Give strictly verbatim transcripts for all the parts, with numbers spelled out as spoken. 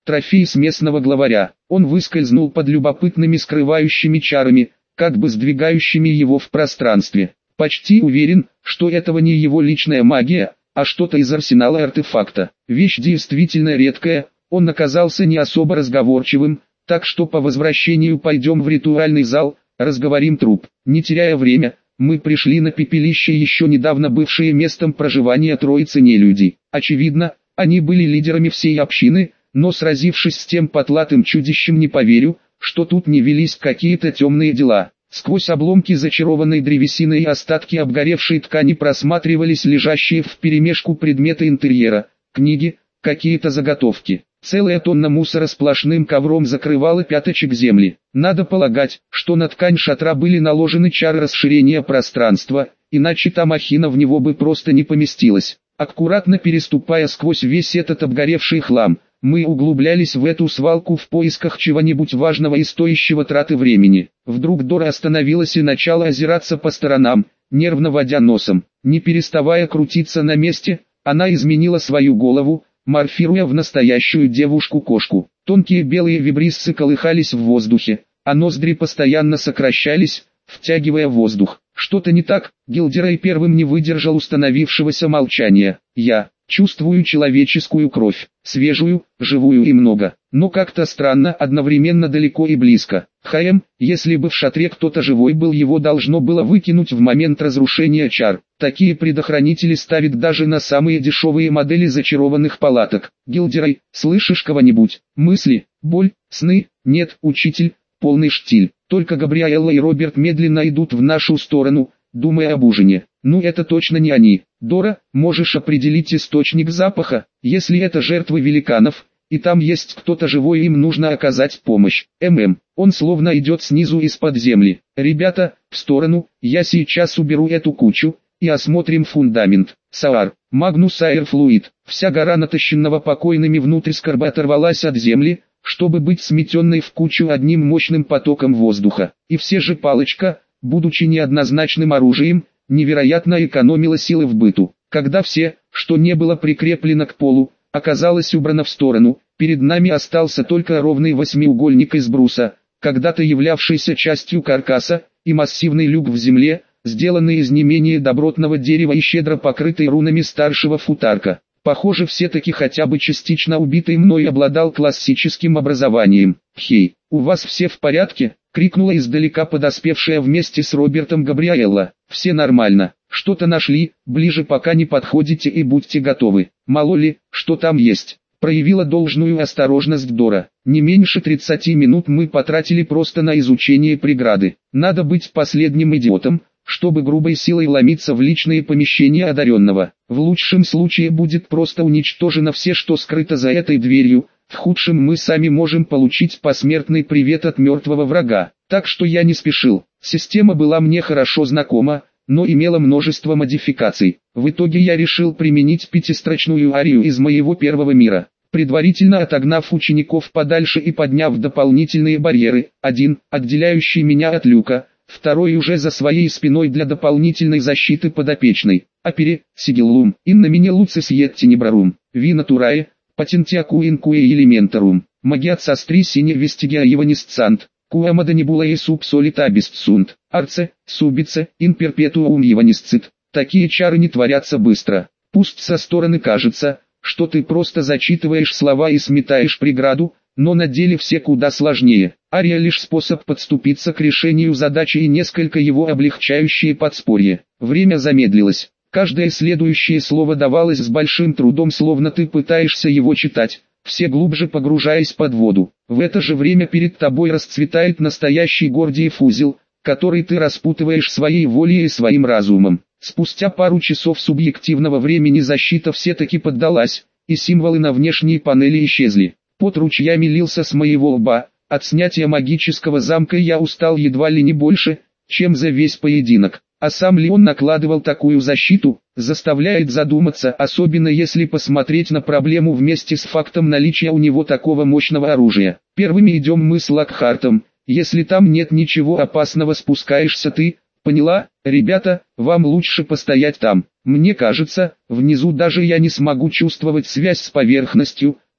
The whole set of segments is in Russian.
трофей с местного главаря. Он выскользнул под любопытными скрывающими чарами, как бы сдвигающими его в пространстве. Почти уверен, что этого не его личная магия, а что-то из арсенала артефакта. Вещь действительно редкая, он оказался не особо разговорчивым, так что по возвращению пойдем в ритуальный зал, разговорим труп. Не теряя время, мы пришли на пепелище, еще недавно бывшее местом проживания троицы нелюдей. Очевидно, они были лидерами всей общины, но сразившись с тем потлатым чудищем, не поверю, что тут не велись какие-то темные дела. Сквозь обломки зачарованной древесины и остатки обгоревшей ткани просматривались лежащие вперемешку предметы интерьера, книги, какие-то заготовки. Целая тонна мусора сплошным ковром закрывала пяточек земли. Надо полагать, что на ткань шатра были наложены чары расширения пространства, иначе та махина в него бы просто не поместилась. Аккуратно переступая сквозь весь этот обгоревший хлам, мы углублялись в эту свалку в поисках чего-нибудь важного и стоящего траты времени. Вдруг Дора остановилась и начала озираться по сторонам, нервно водя носом. Не переставая крутиться на месте, она изменила свою голову, морфируя в настоящую девушку-кошку. Тонкие белые вибриссы колыхались в воздухе, а ноздри постоянно сокращались, втягивая воздух. Что-то не так? Гилдерей первым не выдержал установившегося молчания. Я чувствую человеческую кровь, свежую, живую и много, но как-то странно, одновременно далеко и близко. Хаем, если бы в шатре кто-то живой был, его должно было выкинуть в момент разрушения чар. Такие предохранители ставят даже на самые дешевые модели зачарованных палаток. Гилдерей, слышишь кого-нибудь? Мысли, боль, сны? Нет, учитель, полный штиль. Только Габриэлла и Роберт медленно идут в нашу сторону, думая об ужине. Ну это точно не они. Дора, можешь определить источник запаха? Если это жертвы великанов, и там есть кто-то живой, им нужно оказать помощь. ММ, он словно идет снизу из-под земли. Ребята, в сторону, я сейчас уберу эту кучу, и осмотрим фундамент. Саар, Магнус Аэрфлуид. Вся гора натащенного покойными внутрь скарба оторвалась от земли, чтобы быть сметенной в кучу одним мощным потоком воздуха. И все же палочка, будучи неоднозначным оружием, невероятно экономила силы в быту. Когда все, что не было прикреплено к полу, оказалось убрано в сторону, перед нами остался только ровный восьмиугольник из бруса, когда-то являвшийся частью каркаса, и массивный люк в земле, сделанный из не менее добротного дерева и щедро покрытый рунами старшего футарка. Похоже, все-таки хотя бы частично убитый мной обладал классическим образованием. «Хей, у вас все в порядке?» — крикнула издалека подоспевшая вместе с Робертом Габриэлла. «Все нормально. Что-то нашли, ближе пока не подходите и будьте готовы. Мало ли, что там есть». Проявила должную осторожность Дора. Не меньше тридцати минут мы потратили просто на изучение преграды. Надо быть последним идиотом, чтобы грубой силой ломиться в личные помещения одаренного. В лучшем случае будет просто уничтожено все, что скрыто за этой дверью, в худшем мы сами можем получить посмертный привет от мертвого врага. Так что я не спешил. Система была мне хорошо знакома, но имела множество модификаций. В итоге я решил применить пятистрочную арию из моего первого мира, предварительно отогнав учеников подальше и подняв дополнительные барьеры. Один, отделяющий меня от люка, второй уже за своей спиной для дополнительной защиты подопечной. Апери, Сигиллум, Инна Мине Луцис Еттинебрарум, Винатурае, Патентиаку Инкуэ Элементарум, Магиат Састри Сине Вестигиа Еванисцант, Куамада Небула и Субсолита Абисцунт, Арце, Субице, Ин Перпетуум Еванисцит. Такие чары не творятся быстро. Пусть со стороны кажется, что ты просто зачитываешь слова и сметаешь преграду, но на деле все куда сложнее. Ария лишь способ подступиться к решению задачи и несколько его облегчающие подспорье. Время замедлилось. Каждое следующее слово давалось с большим трудом, словно ты пытаешься его читать, все глубже погружаясь под воду. В это же время перед тобой расцветает настоящий Гордиев узел, который ты распутываешь своей волей и своим разумом. Спустя пару часов субъективного времени защита все-таки поддалась, и символы на внешней панели исчезли. Пот ручьями лился с моего лба. От снятия магического замка я устал едва ли не больше, чем за весь поединок. А сам ли он накладывал такую защиту, заставляет задуматься, особенно если посмотреть на проблему вместе с фактом наличия у него такого мощного оружия. Первыми идем мы с Локхартом, если там нет ничего опасного, спускаешься ты. Поняла, ребята, вам лучше постоять там. Мне кажется, внизу даже я не смогу чувствовать связь с поверхностью,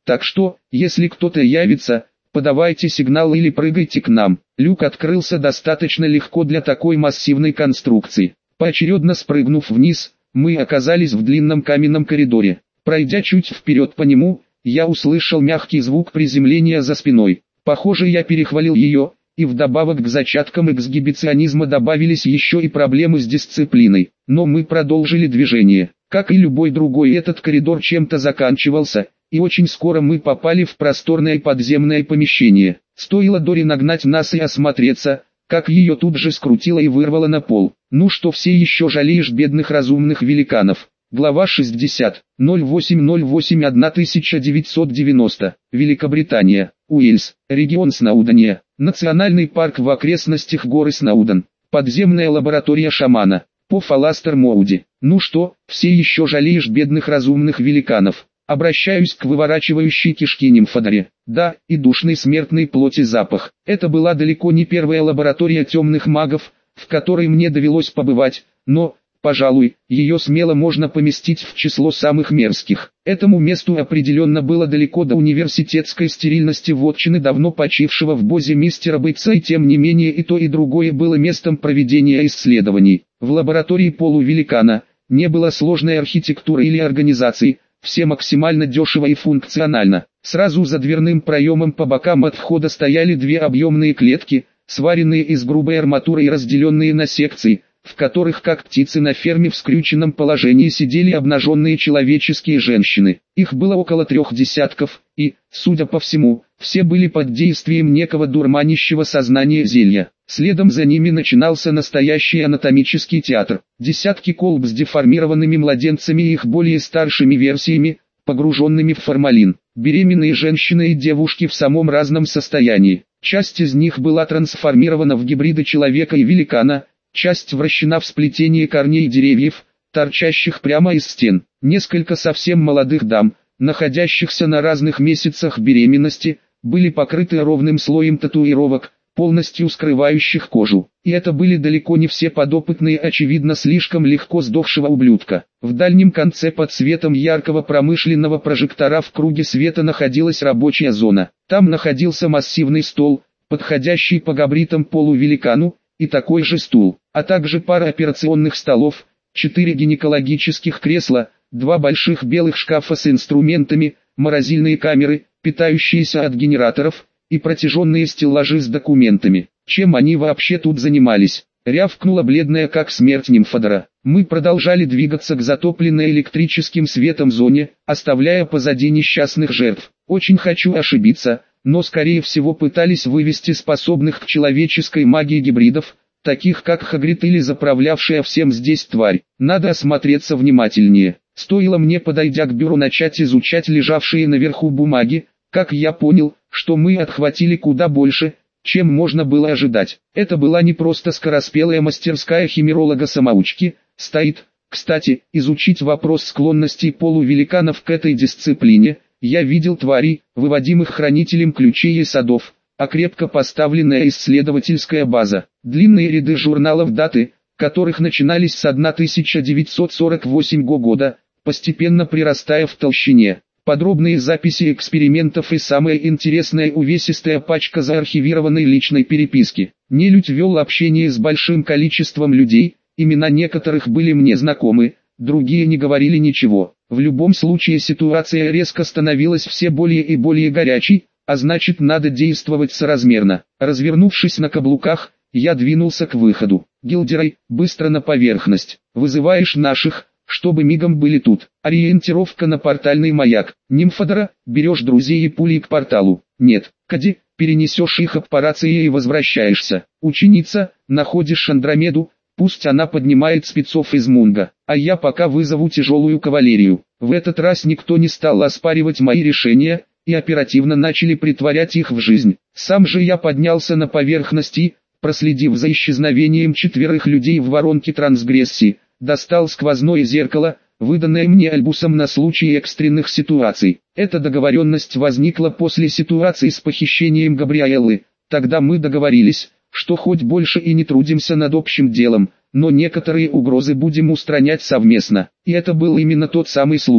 Так что, если кто-то явится, подавайте сигнал или прыгайте к нам. Люк открылся достаточно легко для такой массивной конструкции. Поочередно спрыгнув вниз, мы оказались в длинном каменном коридоре. Пройдя чуть вперед по нему, я услышал мягкий звук приземления за спиной. Похоже, я перехвалил ее, и вдобавок к зачаткам эксгибиционизма добавились еще и проблемы с дисциплиной. Но мы продолжили движение. Как и любой другой, этот коридор чем-то заканчивался, и очень скоро мы попали в просторное подземное помещение. Стоило Дори нагнать нас и осмотреться, как ее тут же скрутило и вырвало на пол. Ну что, все еще жалеешь бедных разумных великанов? Глава шестьдесят. ноль восемь ноль восемь тысяча девятьсот девяносто. Великобритания. Уэльс. Регион Сноудения. Национальный парк в окрестностях горы Сноуден. Подземная лаборатория шамана. По Фаластер Моуди. Ну что, все еще жалеешь бедных разумных великанов? Обращаюсь к выворачивающей кишки нимфодоре. Да, и душный смертной плоти запах. Это была далеко не первая лаборатория темных магов, в которой мне довелось побывать, но, пожалуй, ее смело можно поместить в число самых мерзких. Этому месту определенно было далеко до университетской стерильности вотчины давно почившего в Бозе мистера Бейтса, и тем не менее и то и другое было местом проведения исследований. В лаборатории полувеликана не было сложной архитектуры или организации, все максимально дешево и функционально. Сразу за дверным проемом по бокам от входа стояли две объемные клетки, сваренные из грубой арматуры и разделенные на секции, в которых, как птицы на ферме, в скрюченном положении сидели обнаженные человеческие женщины. Их было около трех десятков, и, судя по всему, все были под действием некого дурманящего сознания зелья. Следом за ними начинался настоящий анатомический театр. Десятки колб с деформированными младенцами и их более старшими версиями, погруженными в формалин. Беременные женщины и девушки в самом разном состоянии. Часть из них была трансформирована в гибриды человека и великана, часть вращена в сплетении корней деревьев, торчащих прямо из стен. Несколько совсем молодых дам, находящихся на разных месяцах беременности, были покрыты ровным слоем татуировок, полностью скрывающих кожу. И это были далеко не все подопытные, очевидно слишком легко сдохшего ублюдка. В дальнем конце под светом яркого промышленного прожектора в круге света находилась рабочая зона. Там находился массивный стол, подходящий по габаритам полувеликану, и такой же стул, а также пара операционных столов, четыре гинекологических кресла, два больших белых шкафа с инструментами, морозильные камеры, питающиеся от генераторов, и протяженные стеллажи с документами. Чем они вообще тут занимались? Рявкнула бледная как смерть нимфодора. Мы продолжали двигаться к затопленной электрическим светом зоне, оставляя позади несчастных жертв. Очень хочу ошибиться, но скорее всего пытались вывести способных к человеческой магии гибридов, таких как Хагрид или заправлявшая всем здесь тварь. Надо осмотреться внимательнее. Стоило мне, подойдя к бюро, начать изучать лежавшие наверху бумаги, как я понял, что мы отхватили куда больше, чем можно было ожидать. Это была не просто скороспелая мастерская химеролога-самоучки, стоит, кстати, изучить вопрос склонностей полувеликанов к этой дисциплине. Я видел тварей, выводимых хранителем ключей и садов, а крепко поставленная исследовательская база, длинные ряды журналов, даты, которых начинались с тысяча девятьсот сорок восьмого года, постепенно прирастая в толщине. Подробные записи экспериментов и самая интересная увесистая пачка заархивированной личной переписки. Нелюдь вел общение с большим количеством людей, имена некоторых были мне знакомы, другие не говорили ничего. В любом случае ситуация резко становилась все более и более горячей, а значит, надо действовать соразмерно. Развернувшись на каблуках, я двинулся к выходу. Гилдерай, быстро на поверхность. Вызываешь наших, чтобы мигом были тут. Ориентировка на портальный маяк. Нимфодора, берешь друзей и пулей к порталу. Нет, Кади, перенесешь их по рации и возвращаешься. Ученица, находишь Андромеду, пусть она поднимает спецов из Мунга, а я пока вызову тяжелую кавалерию. В этот раз никто не стал оспаривать мои решения, и оперативно начали притворять их в жизнь. Сам же я поднялся на поверхность и, проследив за исчезновением четверых людей в воронке трансгрессии, достал сквозное зеркало, выданное мне Альбусом на случай экстренных ситуаций. Эта договоренность возникла после ситуации с похищением Габриэллы. Тогда мы договорились, что хоть больше и не трудимся над общим делом, но некоторые угрозы будем устранять совместно. И это был именно тот самый случай.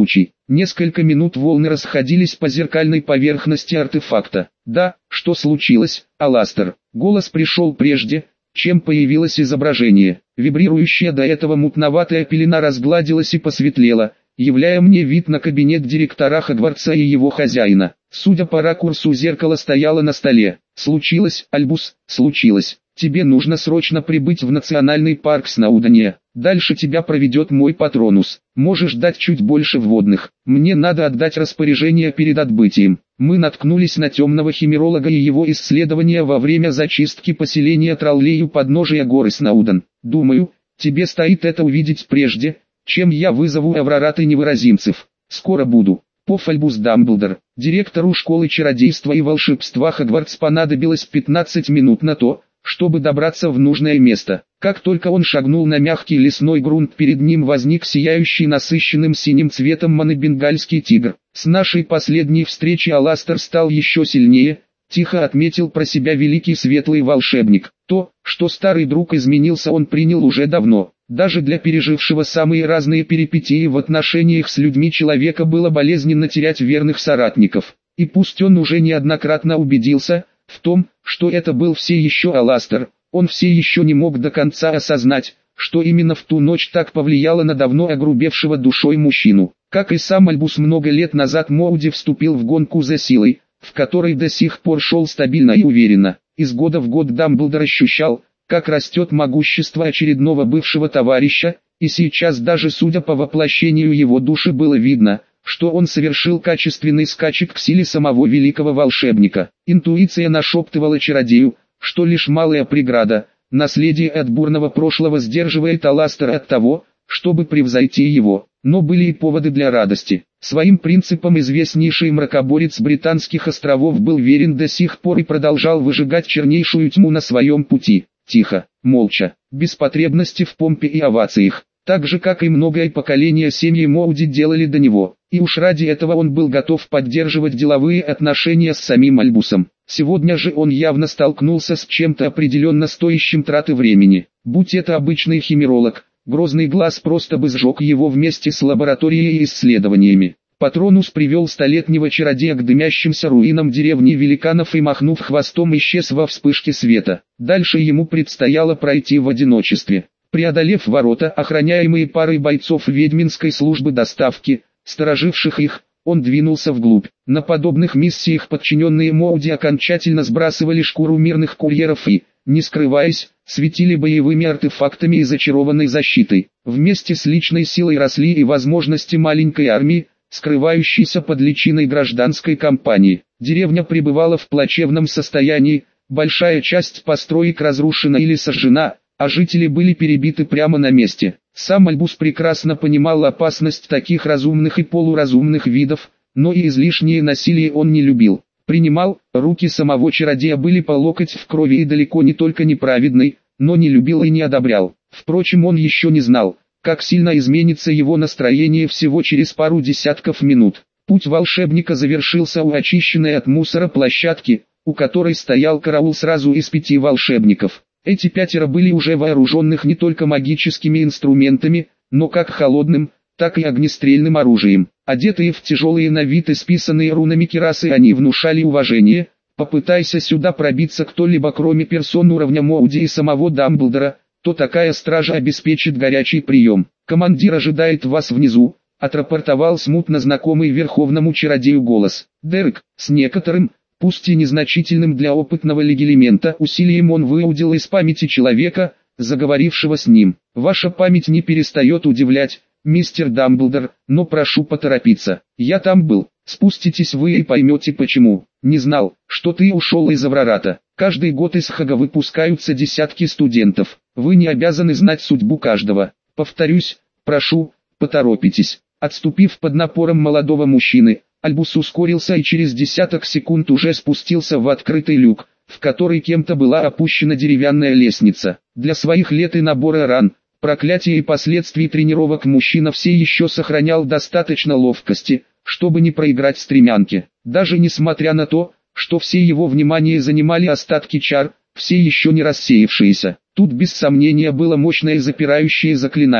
Несколько минут волны расходились по зеркальной поверхности артефакта. «Да, что случилось, Аластер?» Голос пришел прежде, чем появилось изображение. Вибрирующая до этого мутноватая пелена разгладилась и посветлела, являя мне вид на кабинет директора Хогвартса и его хозяина. Судя по ракурсу, зеркало стояло на столе. «Случилось, Альбус, случилось. Тебе нужно срочно прибыть в национальный парк Сноудения. Дальше тебя проведет мой патронус. Можешь дать чуть больше вводных. Мне надо отдать распоряжение перед отбытием». Мы наткнулись на темного химеролога и его исследования во время зачистки поселения Троллей у подножия горы Сноуден. Думаю, тебе стоит это увидеть прежде, чем я вызову Эврорат и невыразимцев. Скоро буду. Поф Альбус Дамблдор. Директору школы чародейства и волшебства Хогвартс понадобилось пятнадцать минут на то, чтобы добраться в нужное место. Как только он шагнул на мягкий лесной грунт, перед ним возник сияющий насыщенным синим цветом монобенгальский тигр. С нашей последней встречи Аластер стал еще сильнее, тихо отметил про себя великий светлый волшебник. То, что старый друг изменился, он принял уже давно. Даже для пережившего самые разные перипетии в отношениях с людьми человека было болезненно терять верных соратников. И пусть он уже неоднократно убедился в том, что это был все еще Аластер, он все еще не мог до конца осознать, что именно в ту ночь так повлияло на давно огрубевшего душой мужчину. Как и сам Альбус много лет назад, Моуди вступил в гонку за силой, в которой до сих пор шел стабильно и уверенно. Из года в год Дамблдор ощущал, как растет могущество очередного бывшего товарища, и сейчас даже судя по воплощению его души было видно, что он совершил качественный скачек к силе самого великого волшебника. Интуиция нашептывала чародею, что лишь малая преграда, наследие от бурного прошлого, сдерживает Аластера от того, чтобы превзойти его. Но были и поводы для радости. Своим принципам известнейший мракоборец британских островов был верен до сих пор и продолжал выжигать чернейшую тьму на своем пути. Тихо, молча, без потребности в помпе и овациях. Так же, как и многое поколение семьи Моуди делали до него. И уж ради этого он был готов поддерживать деловые отношения с самим Альбусом. Сегодня же он явно столкнулся с чем-то определенно стоящим траты времени. Будь это обычный химеролог, грозный глаз просто бы сжег его вместе с лабораторией и исследованиями. Патронус привел столетнего чародея к дымящимся руинам деревни великанов и, махнув хвостом, исчез во вспышке света. Дальше ему предстояло пройти в одиночестве. Преодолев ворота, охраняемые парой бойцов ведьминской службы доставки, стороживших их, он двинулся вглубь. На подобных миссиях подчиненные Моуди окончательно сбрасывали шкуру мирных курьеров и, не скрываясь, светили боевыми артефактами и зачарованной защитой. Вместе с личной силой росли и возможности маленькой армии, скрывающейся под личиной гражданской кампании. Деревня пребывала в плачевном состоянии, большая часть построек разрушена или сожжена, а жители были перебиты прямо на месте. Сам Альбус прекрасно понимал опасность таких разумных и полуразумных видов, но и излишнее насилие он не любил. Принимал, руки самого чародея были по локоть в крови и далеко не только неправедный, но не любил и не одобрял. Впрочем, он еще не знал, как сильно изменится его настроение всего через пару десятков минут. Путь волшебника завершился у очищенной от мусора площадки, у которой стоял караул сразу из пяти волшебников. Эти пятеро были уже вооруженных не только магическими инструментами, но как холодным, так и огнестрельным оружием. Одетые в тяжелые на вид и списанные рунами кирасы, они внушали уважение. Попытайся сюда пробиться кто-либо кроме персон уровня Моуди и самого Дамблдора, то такая стража обеспечит горячий прием. «Командир ожидает вас внизу», — отрапортовал смутно знакомый верховному чародею голос. Дерек, с некоторым, пусть и незначительным для опытного легилемента, усилием он выудил из памяти человека, заговорившего с ним. «Ваша память не перестает удивлять, мистер Дамблдор, но прошу поторопиться. Я там был, спуститесь вы и поймете почему. Не знал, что ты ушел из Эврората. Каждый год из Хага выпускаются десятки студентов. Вы не обязаны знать судьбу каждого. Повторюсь, прошу, поторопитесь». Отступив под напором молодого мужчины, Альбус ускорился и через десяток секунд уже спустился в открытый люк, в который кем-то была опущена деревянная лестница. Для своих лет и набора ран, проклятий и последствий тренировок мужчина все еще сохранял достаточно ловкости, чтобы не проиграть стремянке. Даже несмотря на то, что все его внимание занимали остатки чар, все еще не рассеявшиеся. Тут без сомнения было мощное запирающее заклинание.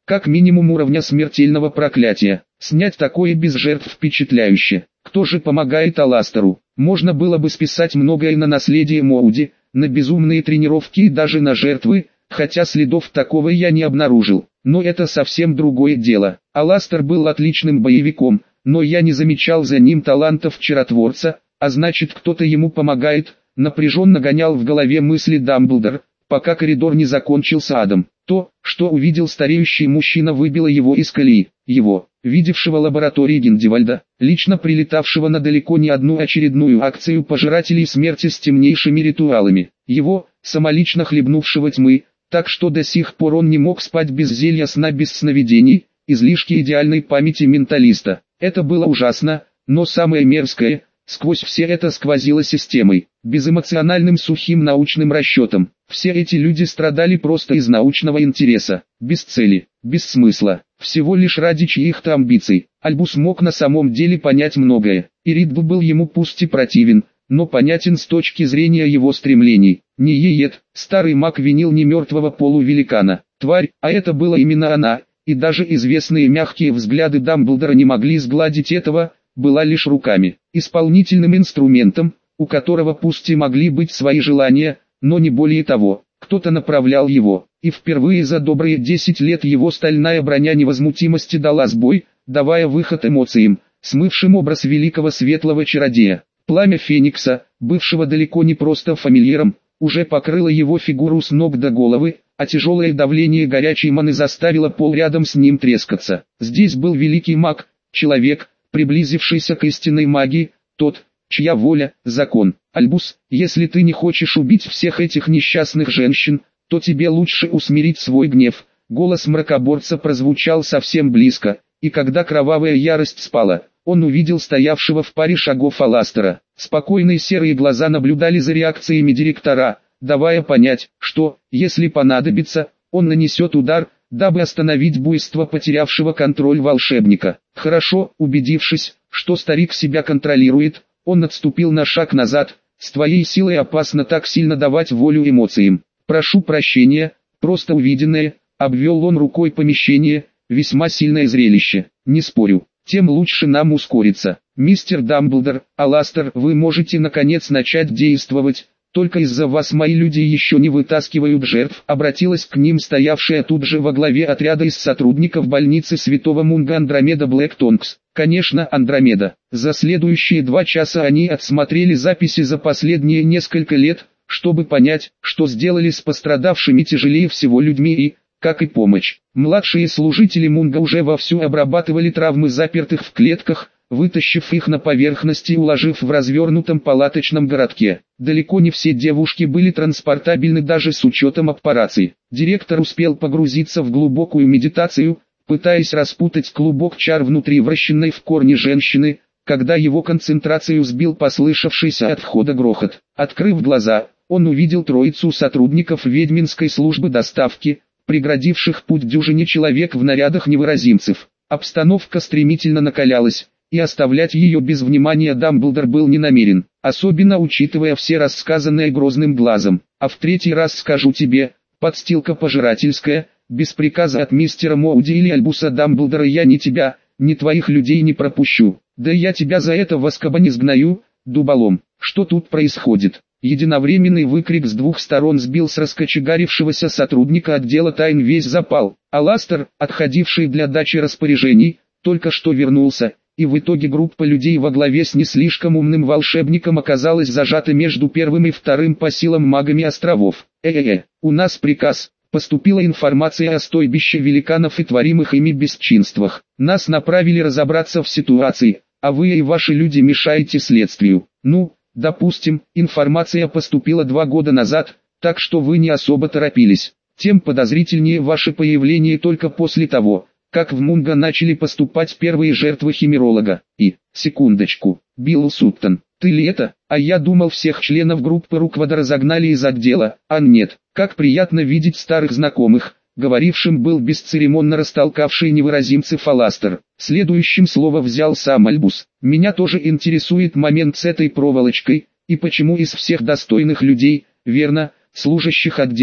как минимум уровня смертельного проклятия. Снять такое без жертв впечатляюще. Кто же помогает Аластеру? Можно было бы списать многое на наследие Моуди, на безумные тренировки и даже на жертвы, хотя следов такого я не обнаружил. Но это совсем другое дело. Аластер был отличным боевиком, но я не замечал за ним талантов чаротворца, а значит кто-то ему помогает. Напряженно гонял в голове мысли Дамблдор, пока коридор не закончился адом. То, что увидел стареющий мужчина, выбило его из колеи. Его, видевшего лаборатории Гиндевальда, лично прилетавшего на далеко не одну очередную акцию пожирателей смерти с темнейшими ритуалами. Его, самолично хлебнувшего тьмы, так что до сих пор он не мог спать без зелья сна, без сновидений, излишки идеальной памяти менталиста. Это было ужасно, но самое мерзкое, сквозь все это сквозило системой, безэмоциональным сухим научным расчетом. Все эти люди страдали просто из научного интереса, без цели, без смысла, всего лишь ради чьих-то амбиций. Альбус мог на самом деле понять многое, и Ридб был ему пусть и противен, но понятен с точки зрения его стремлений. Не Еет, старый маг винил не мертвого полувеликана, тварь, а это была именно она, и даже известные мягкие взгляды Дамблдора не могли сгладить этого, была лишь руками, исполнительным инструментом, у которого пусть и могли быть свои желания, но не более того. Кто-то направлял его, и впервые за добрые десять лет его стальная броня невозмутимости дала сбой, давая выход эмоциям, смывшим образ великого светлого чародея. Пламя Феникса, бывшего далеко не просто фамильяром, уже покрыло его фигуру с ног до головы, а тяжелое давление горячей маны заставило пол рядом с ним трескаться. Здесь был великий маг, человек, приблизившийся к истинной магии, тот, чья воля – закон. Альбус, если ты не хочешь убить всех этих несчастных женщин, то тебе лучше усмирить свой гнев. Голос мракоборца прозвучал совсем близко, и когда кровавая ярость спала, он увидел стоявшего в паре шагов Аластера. Спокойные серые глаза наблюдали за реакциями директора, давая понять, что, если понадобится, он нанесет удар, дабы остановить буйство потерявшего контроль волшебника. Хорошо, убедившись, что старик себя контролирует, он отступил на шаг назад. С твоей силой опасно так сильно давать волю эмоциям. Прошу прощения, просто увиденное, обвел он рукой помещение, весьма сильное зрелище. Не спорю, тем лучше нам ускориться. Мистер Дамблдор, Аластер, вы можете наконец начать действовать. Только из-за вас мои люди еще не вытаскивают жертв. Обратилась к ним стоявшая тут же во главе отряда из сотрудников больницы Святого Мунга Андромеда Блэктонкс. Конечно, Андромеда. За следующие два часа они отсмотрели записи за последние несколько лет, чтобы понять, что сделали с пострадавшими тяжелее всего людьми и, как и помощь. Младшие служители Мунга уже вовсю обрабатывали травмы запертых в клетках, вытащив их на поверхность и уложив в развернутом палаточном городке. Далеко не все девушки были транспортабельны даже с учетом операций. Директор успел погрузиться в глубокую медитацию, пытаясь распутать клубок чар внутри вращенной в корне женщины, когда его концентрацию сбил послышавшийся от входа грохот. Открыв глаза, он увидел троицу сотрудников ведьминской службы доставки, преградивших путь дюжине человек в нарядах невыразимцев. Обстановка стремительно накалялась, и оставлять ее без внимания Дамблдор был не намерен, особенно учитывая все рассказанное Грозным глазом. А в третий раз скажу тебе, подстилка пожирательская, без приказа от мистера Моуди или Альбуса Дамблдора я ни тебя, ни твоих людей не пропущу. Да я тебя за это в Азкабане сгною, дуболом. Что тут происходит? Единовременный выкрик с двух сторон сбил с раскочегарившегося сотрудника отдела тайн весь запал. Аластер, отходивший для дачи распоряжений, только что вернулся, и в итоге группа людей во главе с не слишком умным волшебником оказалась зажата между первым и вторым по силам магами островов. Э-э-э, у нас приказ. Поступила информация о стойбище великанов и творимых ими бесчинствах. Нас направили разобраться в ситуации, а вы и ваши люди мешаете следствию. Ну, допустим, информация поступила два года назад, так что вы не особо торопились. Тем подозрительнее ваше появление только после того, как в Мунга начали поступать первые жертвы химеролога. И, секундочку, Билл Суттон, ты ли это? А я думал, всех членов группы Руквада разогнали из отдела. А нет, как приятно видеть старых знакомых. Говорившим был бесцеремонно растолкавший невыразимцев Аластер. Следующим слово взял сам Альбус. Меня тоже интересует момент с этой проволочкой, и почему из всех достойных людей, верно, служащих отделу,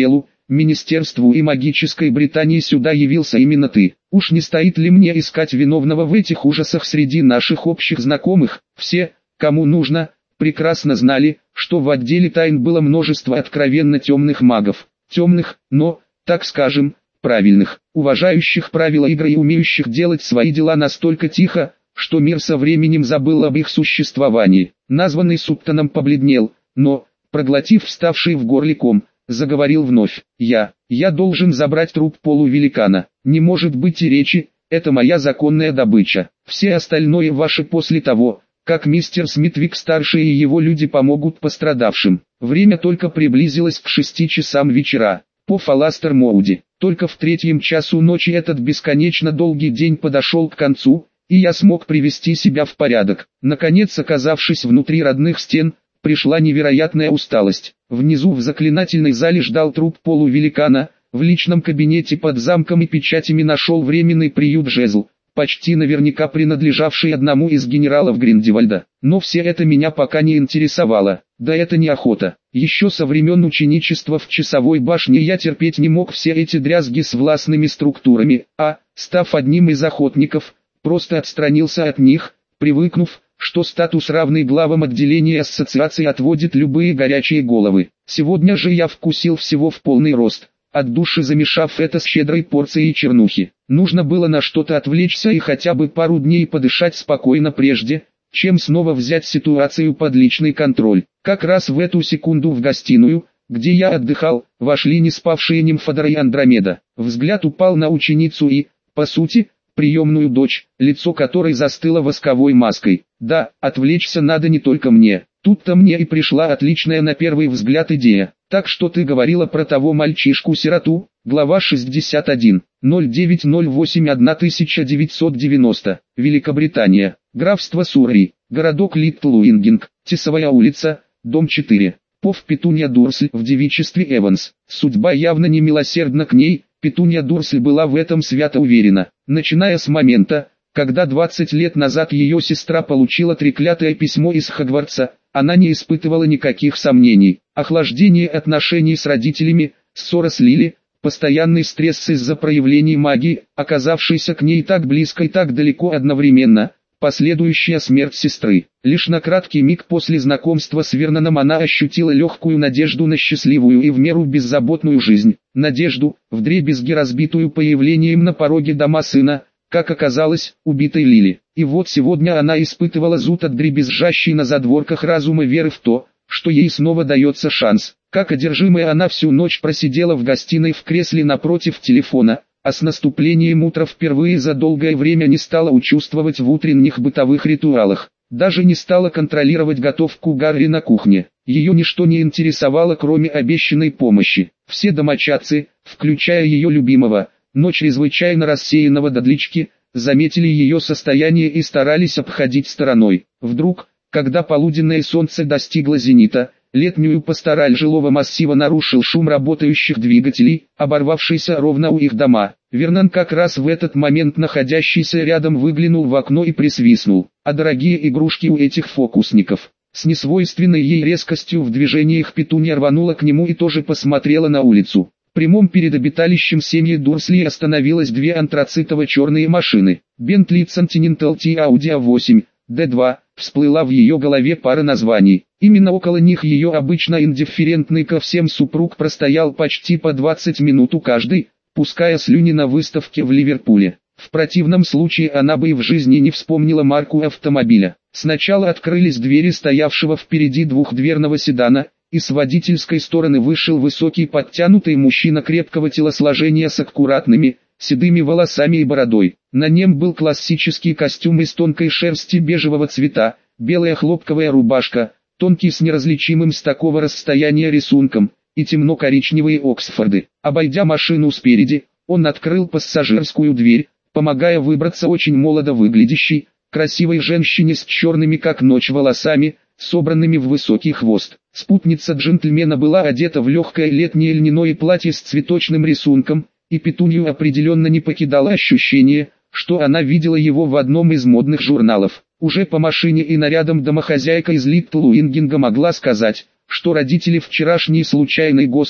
Министерству и магической Британии сюда явился именно ты. Уж не стоит ли мне искать виновного в этих ужасах среди наших общих знакомых? Все, кому нужно, прекрасно знали, что в отделе тайн было множество откровенно темных магов. Темных, но, так скажем, правильных, уважающих правила игры и умеющих делать свои дела настолько тихо, что мир со временем забыл об их существовании. Названный Суптоном побледнел, но, проглотив вставший в горле ком, заговорил вновь. «Я, я должен забрать труп полувеликана. Не может быть и речи, это моя законная добыча. Все остальное ваше после того, как мистер Смитвик-старший и его люди помогут пострадавшим». Время только приблизилось к шести часам вечера. По Фаластер-Моуди. Только в третьем часу ночи этот бесконечно долгий день подошел к концу, и я смог привести себя в порядок. Наконец, оказавшись внутри родных стен, пришла невероятная усталость. Внизу в заклинательной зале ждал труп полувеликана, в личном кабинете под замком и печатями нашел временный приют жезл, почти наверняка принадлежавший одному из генералов Гриндевальда. Но все это меня пока не интересовало, да это не охота. Еще со времен ученичества в часовой башне я терпеть не мог все эти дрязги с властными структурами, а, став одним из охотников, просто отстранился от них, привыкнув, что статус равный главам отделения ассоциации отводит любые горячие головы. Сегодня же я вкусил всего в полный рост, от души замешав это с щедрой порцией чернухи. Нужно было на что-то отвлечься и хотя бы пару дней подышать спокойно прежде, чем снова взять ситуацию под личный контроль. Как раз в эту секунду в гостиную, где я отдыхал, вошли не спавшие Нимфодора и Андромеда. Взгляд упал на ученицу и, по сути, приемную дочь, лицо которой застыло восковой маской. Да, отвлечься надо не только мне. Тут-то мне и пришла отличная на первый взгляд идея. Так что ты говорила про того мальчишку-сироту? Глава шестьдесят один. ноль девять ноль восемь тысяча девятьсот девяносто. Великобритания. Графство Суррей. Городок Литл Уингинг. Тесовая улица. Дом четыре. Пов Петунья Дурсль в девичестве Эванс. Судьба явно не милосердна к ней. Петунья Дурсль была в этом свято уверена. Начиная с момента, когда двадцать лет назад ее сестра получила треклятое письмо из Хогвартса, она не испытывала никаких сомнений. Охлаждение отношений с родителями, ссора с Лили, постоянный стресс из-за проявлений магии, оказавшейся к ней так близко и так далеко одновременно, последующая смерть сестры. Лишь на краткий миг после знакомства с Верноном она ощутила легкую надежду на счастливую и в меру беззаботную жизнь. Надежду, вдребезги разбитую появлением на пороге дома сына, как оказалось, убитой Лили. И вот сегодня она испытывала зуд от дребезжащей на задворках разума веры в то, что ей снова дается шанс. Как одержимая она всю ночь просидела в гостиной в кресле напротив телефона, а с наступлением утра впервые за долгое время не стала участвовать в утренних бытовых ритуалах. Даже не стала контролировать готовку Гарри на кухне. Ее ничто не интересовало, кроме обещанной помощи. Все домочадцы, включая ее любимого, но чрезвычайно рассеянного Дадлички, заметили ее состояние и старались обходить стороной. Вдруг, когда полуденное солнце достигло зенита, летнюю пастораль жилого массива нарушил шум работающих двигателей, оборвавшийся ровно у их дома. Вернон как раз в этот момент, находящийся рядом, выглянул в окно и присвистнул. А дорогие игрушки у этих фокусников. С несвойственной ей резкостью в движениях Петунья рванула к нему и тоже посмотрела на улицу. Прямом перед обиталищем семьи Дурсли остановилось две антрацитово-черные машины. Бентли Continental и Audi а восемь, Д два, всплыла в ее голове пара названий. Именно около них ее обычно индифферентный ко всем супруг простоял почти по двадцать минут у каждой, пуская слюни на выставке в Ливерпуле. В противном случае она бы и в жизни не вспомнила марку автомобиля. Сначала открылись двери стоявшего впереди двухдверного седана, и с водительской стороны вышел высокий подтянутый мужчина крепкого телосложения с аккуратными, седыми волосами и бородой. На нем был классический костюм из тонкой шерсти бежевого цвета, белая хлопковая рубашка, тонкий с неразличимым с такого расстояния рисунком, и темно-коричневые Оксфорды. Обойдя машину спереди, он открыл пассажирскую дверь, помогая выбраться очень молодо выглядящей, красивой женщине с черными как ночь волосами, собранными в высокий хвост. Спутница джентльмена была одета в легкое летнее льняное платье с цветочным рисунком, и Петунью определенно не покидало ощущение, что она видела его в одном из модных журналов. Уже по машине и нарядам домохозяйка из Литл Уингинга могла сказать, что родители вчерашние случайные гости,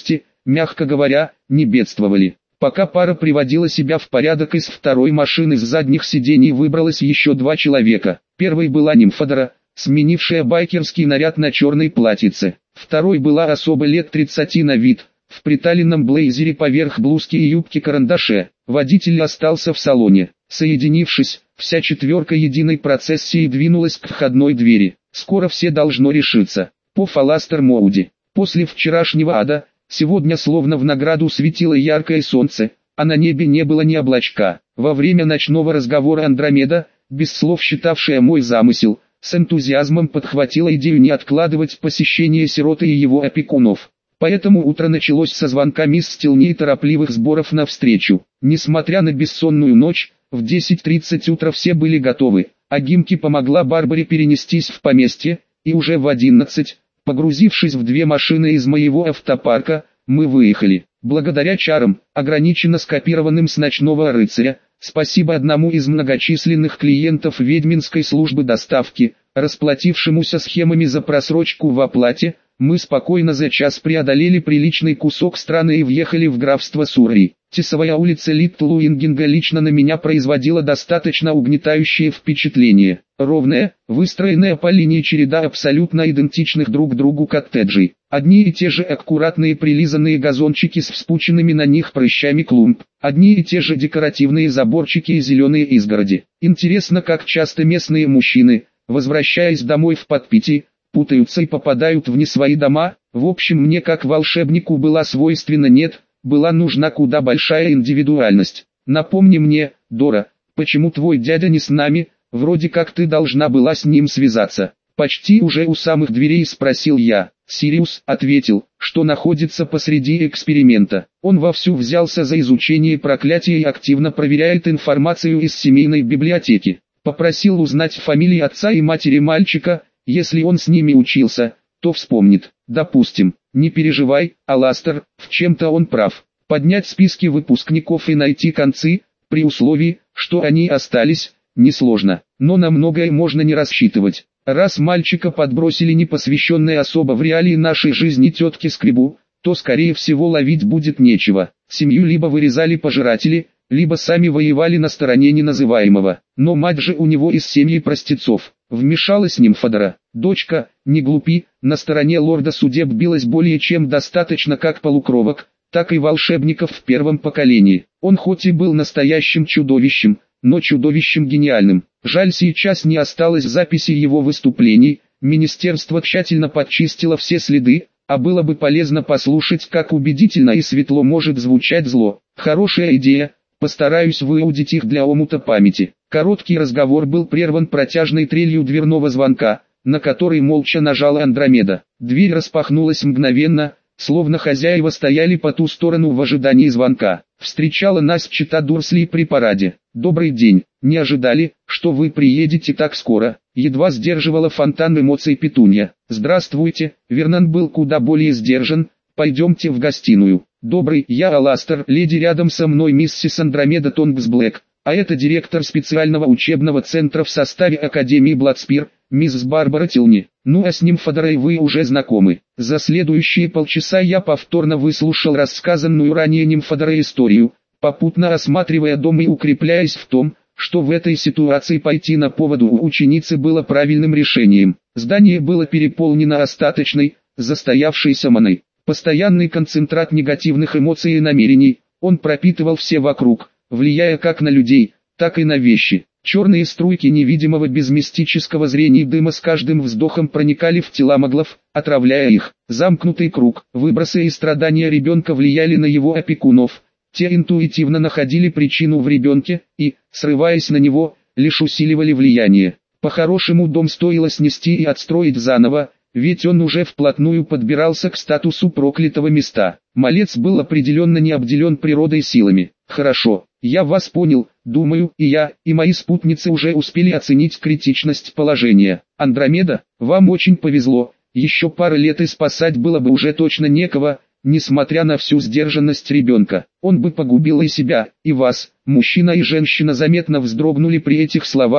мягко говоря, не бедствовали. Пока пара приводила себя в порядок, из второй машины с задних сидений выбралось еще два человека. Первой была нимфодора, сменившая байкерский наряд на черной платьице. Второй была особа лет тридцати на вид, в приталенном блейзере поверх блузки и юбки-карандаше. Водитель остался в салоне. Соединившись, вся четверка единой процессией двинулась к входной двери. Скоро все должно решиться. По Фаластер-Моуди. После вчерашнего ада, сегодня словно в награду светило яркое солнце, а на небе не было ни облачка. Во время ночного разговора Андромеда, без слов считавшая мой замысел, с энтузиазмом подхватила идею не откладывать посещение сироты и его опекунов. Поэтому утро началось со звонка мисс Стилни и торопливых сборов навстречу. Несмотря на бессонную ночь, в десять тридцать утра все были готовы, а Гимки помогла Барбаре перенестись в поместье, и уже в одиннадцать, погрузившись в две машины из моего автопарка, мы выехали. Благодаря чарам, ограниченно скопированным с ночного рыцаря, спасибо одному из многочисленных клиентов ведьминской службы доставки, расплатившемуся схемами за просрочку в оплате, мы спокойно за час преодолели приличный кусок страны и въехали в графство Суррей. Тесовая улица Литтл-Уингинга лично на меня производила достаточно угнетающее впечатление. Ровная, выстроенная по линии череда абсолютно идентичных друг другу коттеджей. Одни и те же аккуратные прилизанные газончики с вспученными на них прыщами клумб. Одни и те же декоративные заборчики и зеленые изгороди. Интересно, как часто местные мужчины, возвращаясь домой в подпитии, путаются и попадают в не свои дома. В общем, мне как волшебнику была свойственна нет, была нужна куда большая индивидуальность. Напомни мне, Дора, почему твой дядя не с нами, вроде как ты должна была с ним связаться. Почти уже у самых дверей спросил я. Сириус ответил, что находится посреди эксперимента. Он вовсю взялся за изучение проклятия и активно проверяет информацию из семейной библиотеки. Попросил узнать фамилии отца и матери мальчика, если он с ними учился, то вспомнит. Допустим, не переживай, Аластер, в чем-то он прав. Поднять списки выпускников и найти концы, при условии, что они остались, несложно. Но на многое можно не рассчитывать. Раз мальчика подбросили непосвященные особо в реалии нашей жизни тетки Скрибу, то скорее всего ловить будет нечего. Семью либо вырезали пожиратели, либо сами воевали на стороне неназываемого. Но мать же у него из семьи простецов. Вмешалась нимфодора. Дочка, не глупи, на стороне лорда судеб билась более чем достаточно как полукровок, так и волшебников в первом поколении. Он хоть и был настоящим чудовищем, но чудовищем гениальным. Жаль, сейчас не осталось записи его выступлений, министерство тщательно подчистило все следы, а было бы полезно послушать, как убедительно и светло может звучать зло. Хорошая идея, постараюсь выудить их для омута памяти. Короткий разговор был прерван протяжной трелью дверного звонка, на который молча нажала Андромеда. Дверь распахнулась мгновенно, словно хозяева стояли по ту сторону в ожидании звонка. Встречала нас чета Дурсли при параде. «Добрый день, не ожидали, что вы приедете так скоро», едва сдерживала фонтан эмоций Петунья. «Здравствуйте», Вернон был куда более сдержан, «пойдемте в гостиную». «Добрый, я Аластер, леди рядом со мной миссис Андромеда Тонгсблэк, а это директор специального учебного центра в составе Академии Бладспир, мисс Барбара Тилни. Ну а с нимфодорой вы уже знакомы». За следующие полчаса я повторно выслушал рассказанную ранее нимфодорой историю, попутно осматривая дом и укрепляясь в том, что в этой ситуации пойти на поводу у ученицы было правильным решением. Здание было переполнено остаточной, застоявшейся маной. Постоянный концентрат негативных эмоций и намерений, он пропитывал все вокруг, влияя как на людей, так и на вещи. Черные струйки невидимого без мистического зрения дыма с каждым вздохом проникали в тела моглов, отравляя их. Замкнутый круг, выбросы и страдания ребенка влияли на его опекунов. Те интуитивно находили причину в ребенке и, срываясь на него, лишь усиливали влияние. По-хорошему дом стоило снести и отстроить заново, ведь он уже вплотную подбирался к статусу проклятого места. Малец был определенно не обделен природой силами. Хорошо, я вас понял, думаю, и я, и мои спутницы уже успели оценить критичность положения. Андромеда, вам очень повезло, еще пара лет и спасать было бы уже точно некого, несмотря на всю сдержанность ребенка. Он бы погубил и себя, и вас. Мужчина и женщина заметно вздрогнули при этих словах,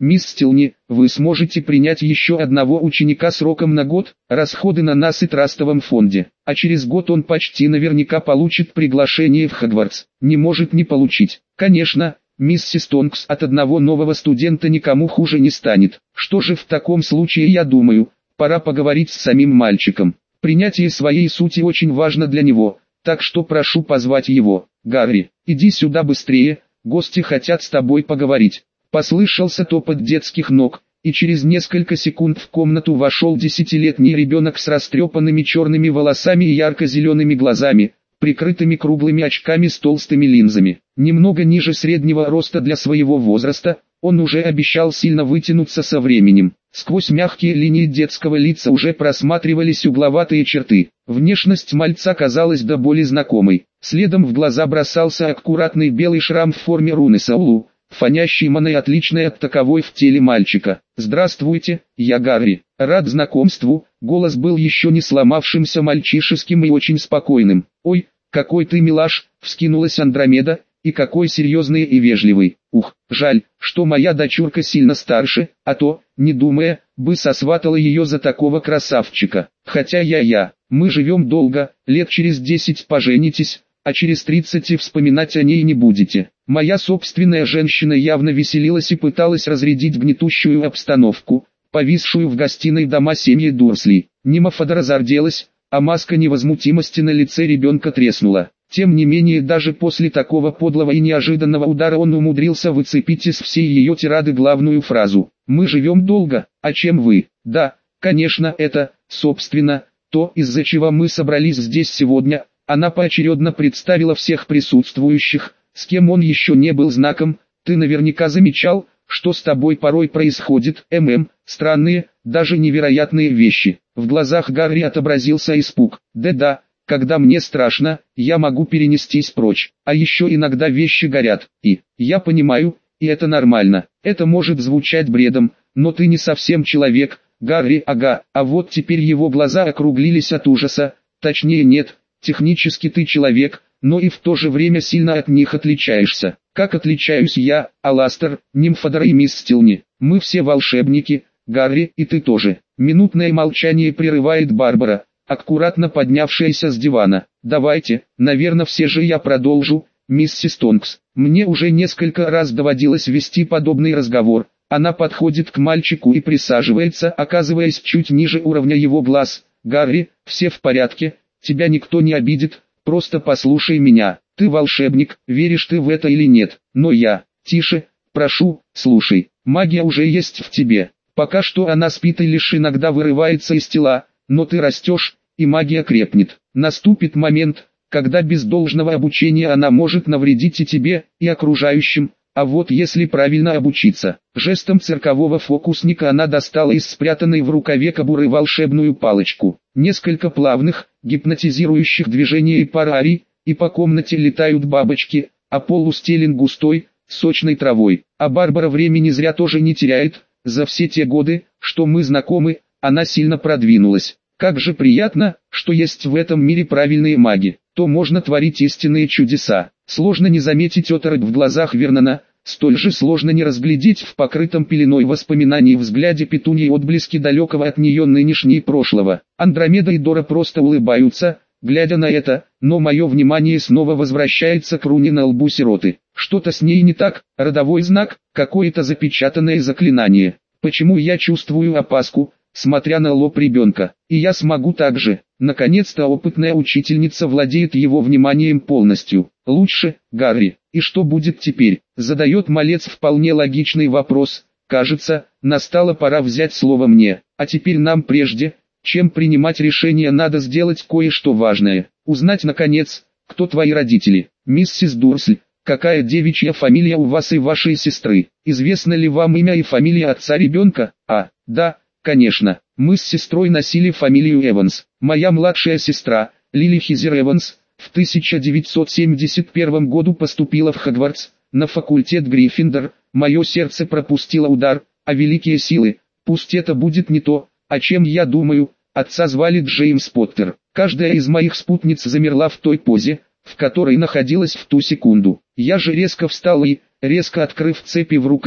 Мисс Стилни, вы сможете принять еще одного ученика сроком на год, расходы на нас и трастовом фонде, а через год он почти наверняка получит приглашение в Хогвартс. Не может не получить. Конечно, миссис Тонкс, от одного нового студента никому хуже не станет. Что же в таком случае, я думаю, пора поговорить с самим мальчиком. Принятие своей сути очень важно для него, так что прошу позвать его. Гарри, иди сюда быстрее, гости хотят с тобой поговорить. Послышался топот детских ног, и через несколько секунд в комнату вошел десятилетний ребенок с растрепанными черными волосами и ярко-зелеными глазами, прикрытыми круглыми очками с толстыми линзами. Немного ниже среднего роста для своего возраста, он уже обещал сильно вытянуться со временем. Сквозь мягкие линии детского лица уже просматривались угловатые черты. Внешность мальца казалась до боли знакомой. Следом в глаза бросался аккуратный белый шрам в форме руны Саулу, фонящий маной, отличной от таковой в теле мальчика. «Здравствуйте, я Гарри. Рад знакомству». Голос был еще не сломавшимся мальчишеским и очень спокойным. «Ой, какой ты милаш», — вскинулась Андромеда, — «и какой серьезный и вежливый. Ух, жаль, что моя дочурка сильно старше, а то, не думая, бы сосватала ее за такого красавчика. Хотя я-я, мы живем долго, лет через десять поженитесь, а через тридцать и вспоминать о ней не будете». Моя собственная женщина явно веселилась и пыталась разрядить гнетущую обстановку, повисшую в гостиной дома семьи Дурсли. Нимфа разорделась, а маска невозмутимости на лице ребенка треснула. Тем не менее, даже после такого подлого и неожиданного удара он умудрился выцепить из всей ее тирады главную фразу: «Мы живем долго, а чем вы?» Да, конечно, это, собственно, то, из-за чего мы собрались здесь сегодня. Она поочередно представила всех присутствующих, с кем он еще не был знаком. «Ты наверняка замечал, что с тобой порой происходит, ММ, странные, даже невероятные вещи». В глазах Гарри отобразился испуг. «Да-да, когда мне страшно, я могу перенестись прочь, а еще иногда вещи горят, и, я понимаю, и это нормально. Это может звучать бредом, но ты не совсем человек, Гарри, ага». А вот теперь его глаза округлились от ужаса. «Точнее нет, технически ты человек, но и в то же время сильно от них отличаешься. Как отличаюсь я, Аластер, Нимфодор и мисс Стилни? Мы все волшебники, Гарри, и ты тоже». Минутное молчание прерывает Барбара, аккуратно поднявшаяся с дивана. «Давайте, наверное, все же я продолжу, миссис Тонкс. Мне уже несколько раз доводилось вести подобный разговор». Она подходит к мальчику и присаживается, оказываясь чуть ниже уровня его глаз. «Гарри, все в порядке, тебя никто не обидит. Просто послушай меня, ты волшебник, веришь ты в это или нет, но я...» «Тише, прошу, слушай, магия уже есть в тебе. Пока что она спит и лишь иногда вырывается из тела, но ты растешь, и магия крепнет. Наступит момент, когда без должного обучения она может навредить и тебе, и окружающим, а вот если правильно обучиться». Жестом циркового фокусника она достала из спрятанной в рукаве кобуры волшебную палочку. Несколько плавных, гипнотизирующих движений и пара арий, и по комнате летают бабочки, а пол устелен густой, сочной травой. А Барбара времени зря тоже не теряет. За все те годы, что мы знакомы, она сильно продвинулась. Как же приятно, что есть в этом мире правильные маги. То можно творить истинные чудеса. Сложно не заметить оторопь в глазах Вернона, столь же сложно не разглядеть в покрытом пеленой воспоминаний взгляде Петуньи отблески далекого от нее нынешнего и прошлого. Андромеда и Дора просто улыбаются, глядя на это, но мое внимание снова возвращается к руне на лбу сироты. Что-то с ней не так, родовой знак, какое-то запечатанное заклинание. Почему я чувствую опаску, смотря на лоб ребенка? И я смогу так же. Наконец-то опытная учительница владеет его вниманием полностью. «Лучше, Гарри, и что будет теперь?» Задает малец вполне логичный вопрос. Кажется, настала пора взять слово мне. А теперь нам прежде, чем принимать решение, надо сделать кое-что важное. Узнать наконец, кто твои родители. Миссис Дурсль, какая девичья фамилия у вас и вашей сестры? Известно ли вам имя и фамилия отца ребенка? А, да, конечно, мы с сестрой носили фамилию Эванс. Моя младшая сестра, Лили Хизер Эванс, в тысяча девятьсот семьдесят первом году поступила в Хогвартс, на факультет Гриффиндор. Мое сердце пропустило удар, а великие силы, пусть это будет не то, о чем я думаю. Отца звали Джеймс Поттер. Каждая из моих спутниц замерла в той позе, в которой находилась в ту секунду. Я же резко встал и, резко открыв цепи в руках,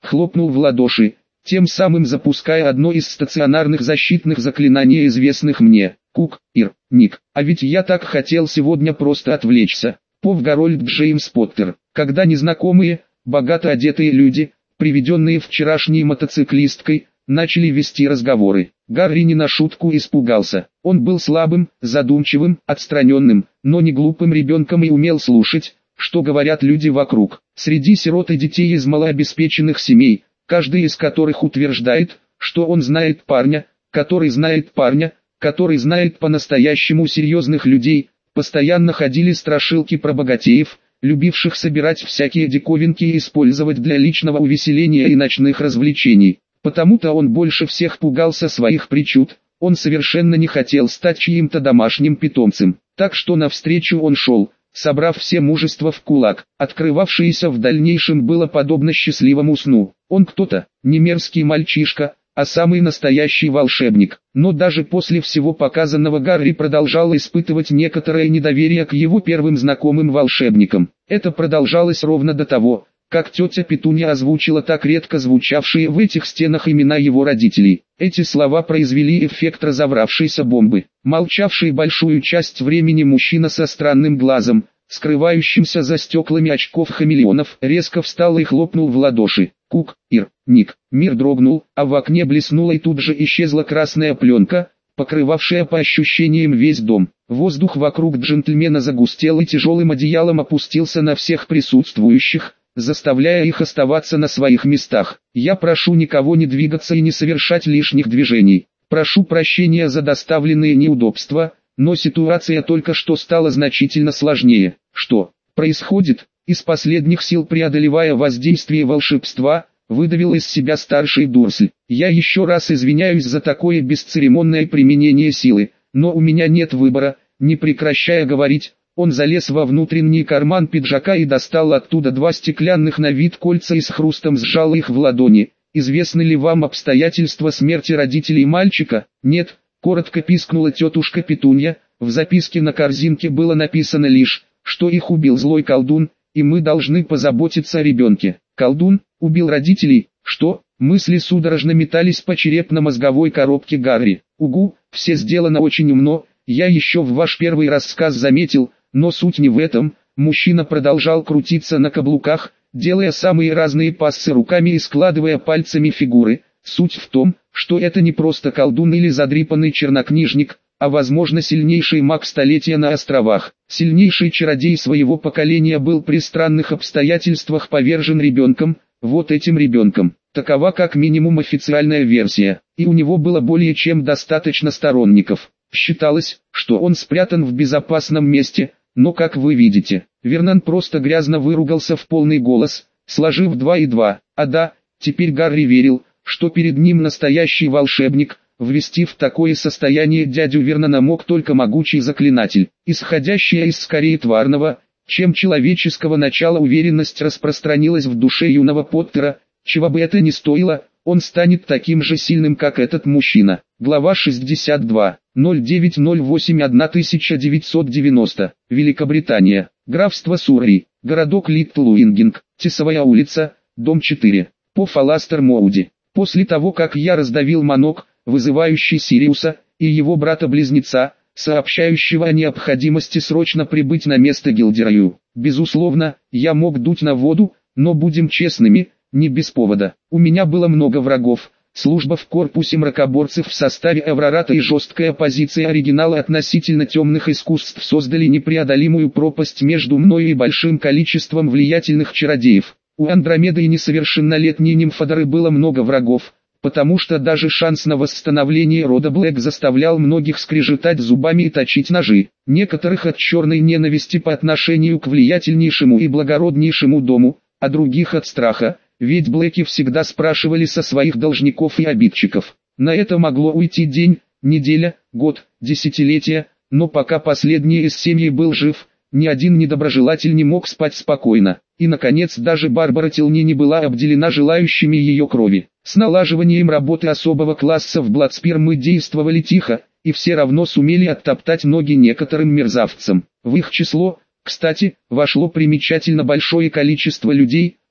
хлопнул в ладоши, тем самым запуская одно из стационарных защитных заклинаний, известных мне. Кук, Ир, Ник, а ведь я так хотел сегодня просто отвлечься. Пов Гарольд Джеймс Поттер. Когда незнакомые, богато одетые люди, приведенные вчерашней мотоциклисткой, начали вести разговоры, Гарри не на шутку испугался. Он был слабым, задумчивым, отстраненным, но не глупым ребенком и умел слушать, что говорят люди вокруг. Среди сирот и детей из малообеспеченных семей, каждый из которых утверждает, что он знает парня, который знает парня, который знает по-настоящему серьезных людей, постоянно ходили страшилки про богатеев, любивших собирать всякие диковинки и использовать для личного увеселения и ночных развлечений. Потому-то он больше всех пугался своих причуд, он совершенно не хотел стать чьим-то домашним питомцем. Так что навстречу он шел, собрав все мужество в кулак. Открывавшееся в дальнейшем было подобно счастливому сну. Он кто-то, не мерзкий мальчишка, а самый настоящий волшебник. Но даже после всего показанного Гарри продолжал испытывать некоторое недоверие к его первым знакомым волшебникам. Это продолжалось ровно до того, как тетя Петунья озвучила так редко звучавшие в этих стенах имена его родителей. Эти слова произвели эффект разорвавшейся бомбы. Молчавший большую часть времени мужчина со странным глазом, скрывающимся за стеклами очков хамелеонов, резко встал и хлопнул в ладоши. Кук, Ир, Ник. Мир дрогнул, а в окне блеснула и тут же исчезла красная пленка, покрывавшая по ощущениям весь дом. Воздух вокруг джентльмена загустел и тяжелым одеялом опустился на всех присутствующих, заставляя их оставаться на своих местах. Я прошу никого не двигаться и не совершать лишних движений. Прошу прощения за доставленные неудобства, но ситуация только что стала значительно сложнее. Что происходит? Из последних сил преодолевая воздействие волшебства, выдавил из себя старший Дурсль. Я еще раз извиняюсь за такое бесцеремонное применение силы, но у меня нет выбора. Не прекращая говорить, он залез во внутренний карман пиджака и достал оттуда два стеклянных на вид кольца и с хрустом сжал их в ладони. «Известны ли вам обстоятельства смерти родителей мальчика?» «Нет», — коротко пискнула тетушка Петунья. В записке на корзинке было написано лишь, что их убил злой колдун, и мы должны позаботиться о ребенке. Колдун убил родителей? Что? Мысли судорожно метались по черепно-мозговой коробке Гарри. Угу, все сделано очень умно, я еще в ваш первый рассказ заметил, но суть не в этом. Мужчина продолжал крутиться на каблуках, делая самые разные пассы руками и складывая пальцами фигуры. Суть в том, что это не просто колдун или задрипанный чернокнижник, а возможно сильнейший маг столетия на островах. Сильнейший чародей своего поколения был при странных обстоятельствах повержен ребенком, вот этим ребенком. Такова как минимум официальная версия, и у него было более чем достаточно сторонников. Считалось, что он спрятан в безопасном месте, но как вы видите, Вернон просто грязно выругался в полный голос, сложив два и два. А да, теперь Гарри верил, что перед ним настоящий волшебник. Ввести в такое состояние дядю Вернона мог только могучий заклинатель. Исходящая из скорее тварного, чем человеческого начала уверенность распространилась в душе юного Поттера. Чего бы это ни стоило, он станет таким же сильным, как этот мужчина. Глава шестьдесят два. ноль девять ноль восемь тысяча девятьсот девяносто. Великобритания. Графство Суррей. Городок Литл Уингинг. Тесовая улица, дом четыре. По Фаластер Моуди. После того, как я раздавил манок, вызывающий Сириуса, и его брата-близнеца, сообщающего о необходимости срочно прибыть на место Гилдераю. Безусловно, я мог дуть на воду, но будем честными, не без повода. У меня было много врагов, служба в корпусе мракоборцев в составе Эврората и жесткая позиция оригинала относительно темных искусств создали непреодолимую пропасть между мной и большим количеством влиятельных чародеев. У Андромеды и несовершеннолетней Нимфодоры было много врагов, потому что даже шанс на восстановление рода Блэк заставлял многих скрежетать зубами и точить ножи. Некоторых от черной ненависти по отношению к влиятельнейшему и благороднейшему дому, а других от страха, ведь Блэки всегда спрашивали со своих должников и обидчиков. На это могло уйти день, неделя, год, десятилетие, но пока последний из семьи был жив, ни один недоброжелатель не мог спать спокойно. И наконец даже Барбара Телни была обделена желающими ее крови. С налаживанием работы особого класса в Бладспир мы действовали тихо, и все равно сумели оттоптать ноги некоторым мерзавцам. В их число, кстати, вошло примечательно большое количество людей,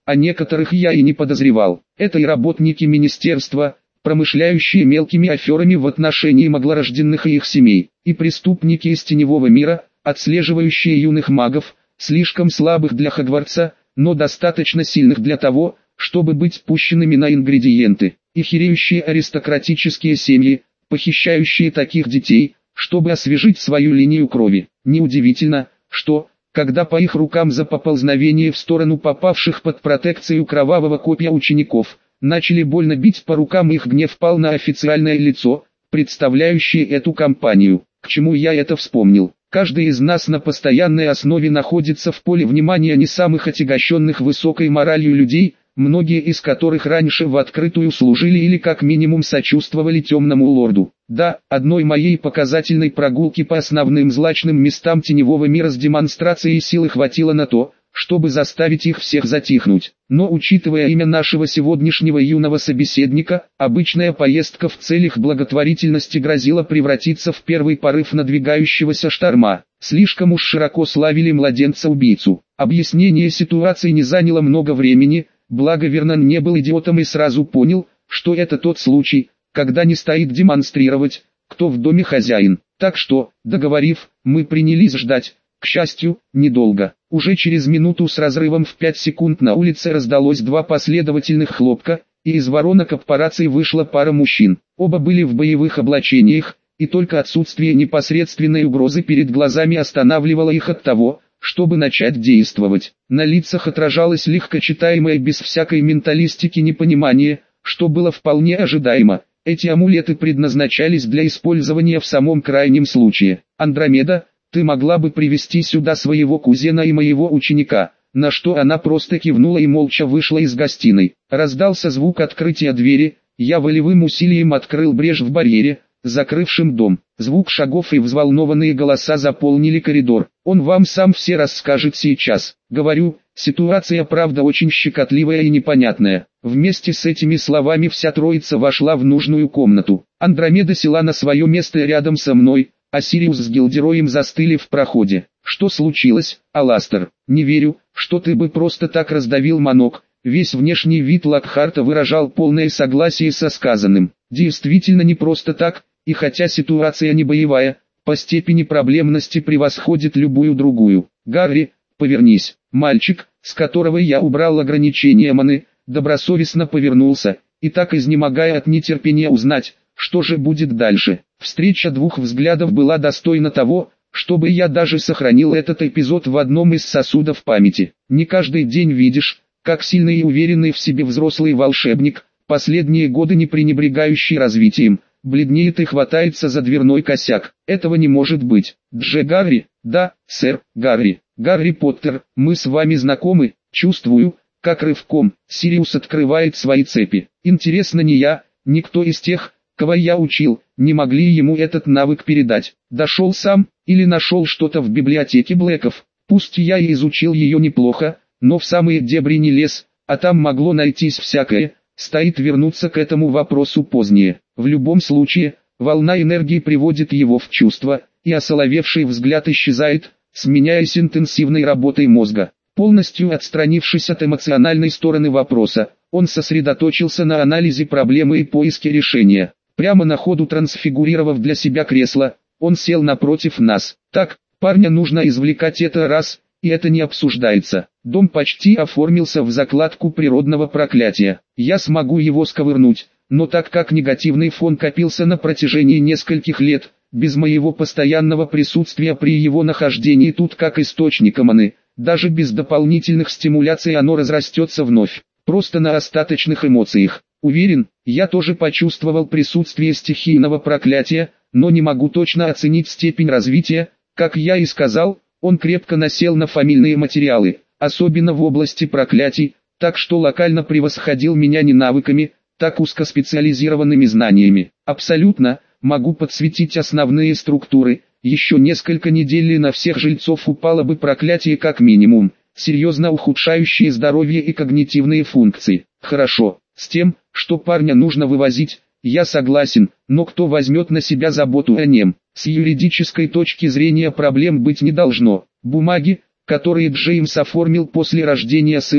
о некоторых я и не подозревал. Это и работники министерства, промышляющие мелкими аферами в отношении маглорожденных и их семей, и преступники из теневого мира, отслеживающие юных магов, слишком слабых для Хогвартса, но достаточно сильных для того, чтобы быть пущенными на ингредиенты, и хереющие аристократические семьи, похищающие таких детей, чтобы освежить свою линию крови. Неудивительно, что, когда по их рукам за поползновение в сторону попавших под протекцию кровавого копья учеников, начали больно бить по рукам, их гнев пал на официальное лицо, представляющее эту компанию. К чему я это вспомнил? Каждый из нас на постоянной основе находится в поле внимания не самых отягощенных высокой моралью людей, многие из которых раньше в открытую служили или как минимум сочувствовали темному лорду. Да, одной моей показательной прогулки по основным злачным местам теневого мира с демонстрацией силы хватило на то, чтобы заставить их всех затихнуть. Но учитывая имя нашего сегодняшнего юного собеседника, обычная поездка в целях благотворительности грозила превратиться в первый порыв надвигающегося шторма. Слишком уж широко славили младенца-убийцу. Объяснение ситуации не заняло много времени, благо Вернон не был идиотом и сразу понял, что это тот случай, когда не стоит демонстрировать, кто в доме хозяин. Так что, договорив, мы принялись ждать. К счастью, недолго. Уже через минуту с разрывом в пять секунд на улице раздалось два последовательных хлопка, и из воронок аппарации вышла пара мужчин. Оба были в боевых облачениях, и только отсутствие непосредственной угрозы перед глазами останавливало их от того, чтобы начать действовать. На лицах отражалось легко читаемое без всякой менталистики непонимание, что было вполне ожидаемо. Эти амулеты предназначались для использования в самом крайнем случае. «Андромеда, ты могла бы привести сюда своего кузена и моего ученика», на что она просто кивнула и молча вышла из гостиной. Раздался звук открытия двери, я волевым усилием открыл брешь в барьере, закрывшим дом. Звук шагов и взволнованные голоса заполнили коридор. «Он вам сам все расскажет сейчас. Говорю, ситуация правда очень щекотливая и непонятная». Вместе с этими словами вся троица вошла в нужную комнату. Андромеда села на свое место рядом со мной, а Сириус с Гилдероем застыли в проходе. «Что случилось, Аластер? Не верю, что ты бы просто так раздавил манок». Весь внешний вид Локхарта выражал полное согласие со сказанным. Действительно не просто так, и хотя ситуация не боевая, по степени проблемности превосходит любую другую. «Гарри, повернись». Мальчик, с которого я убрал ограничения маны, добросовестно повернулся, и так изнемогая от нетерпения узнать, что же будет дальше. Встреча двух взглядов была достойна того, чтобы я даже сохранил этот эпизод в одном из сосудов памяти. Не каждый день видишь, как сильный и уверенный в себе взрослый волшебник, последние годы не пренебрегающий развитием, бледнеет и хватается за дверной косяк. Этого не может быть. Дже Гарри? Да, сэр, Гарри. Гарри Поттер, мы с вами знакомы, чувствую, как рывком Сириус открывает свои цепи. Интересно, не я, никто из тех, кого я учил, не могли ему этот навык передать. Дошел сам, или нашел что-то в библиотеке Блэков. Пусть я и изучил ее неплохо, но в самые дебри не лез, а там могло найтись всякое. Стоит вернуться к этому вопросу позднее. В любом случае, волна энергии приводит его в чувство, и осоловевший взгляд исчезает, сменяясь интенсивной работой мозга. Полностью отстранившись от эмоциональной стороны вопроса, он сосредоточился на анализе проблемы и поиске решения. Прямо на ходу трансфигурировав для себя кресло, он сел напротив нас. «Так, парня нужно извлекать это раз, и это не обсуждается. Дом почти оформился в закладку природного проклятия. Я смогу его сковырнуть, но так как негативный фон копился на протяжении нескольких лет, без моего постоянного присутствия при его нахождении тут как источника маны, даже без дополнительных стимуляций оно разрастется вновь, просто на остаточных эмоциях. Уверен, я тоже почувствовал присутствие стихийного проклятия, но не могу точно оценить степень развития. Как я и сказал, он крепко насел на фамильные материалы, особенно в области проклятий, так что локально превосходил меня не навыками, так узкоспециализированными знаниями. Абсолютно, могу подсветить основные структуры, еще несколько недель и на всех жильцов упало бы проклятие как минимум, серьезно ухудшающее здоровье и когнитивные функции. Хорошо, с тем, что парня нужно вывозить, я согласен, но кто возьмет на себя заботу о нем? С юридической точки зрения проблем быть не должно. Бумаги, которые Джеймс оформил после рождения сына,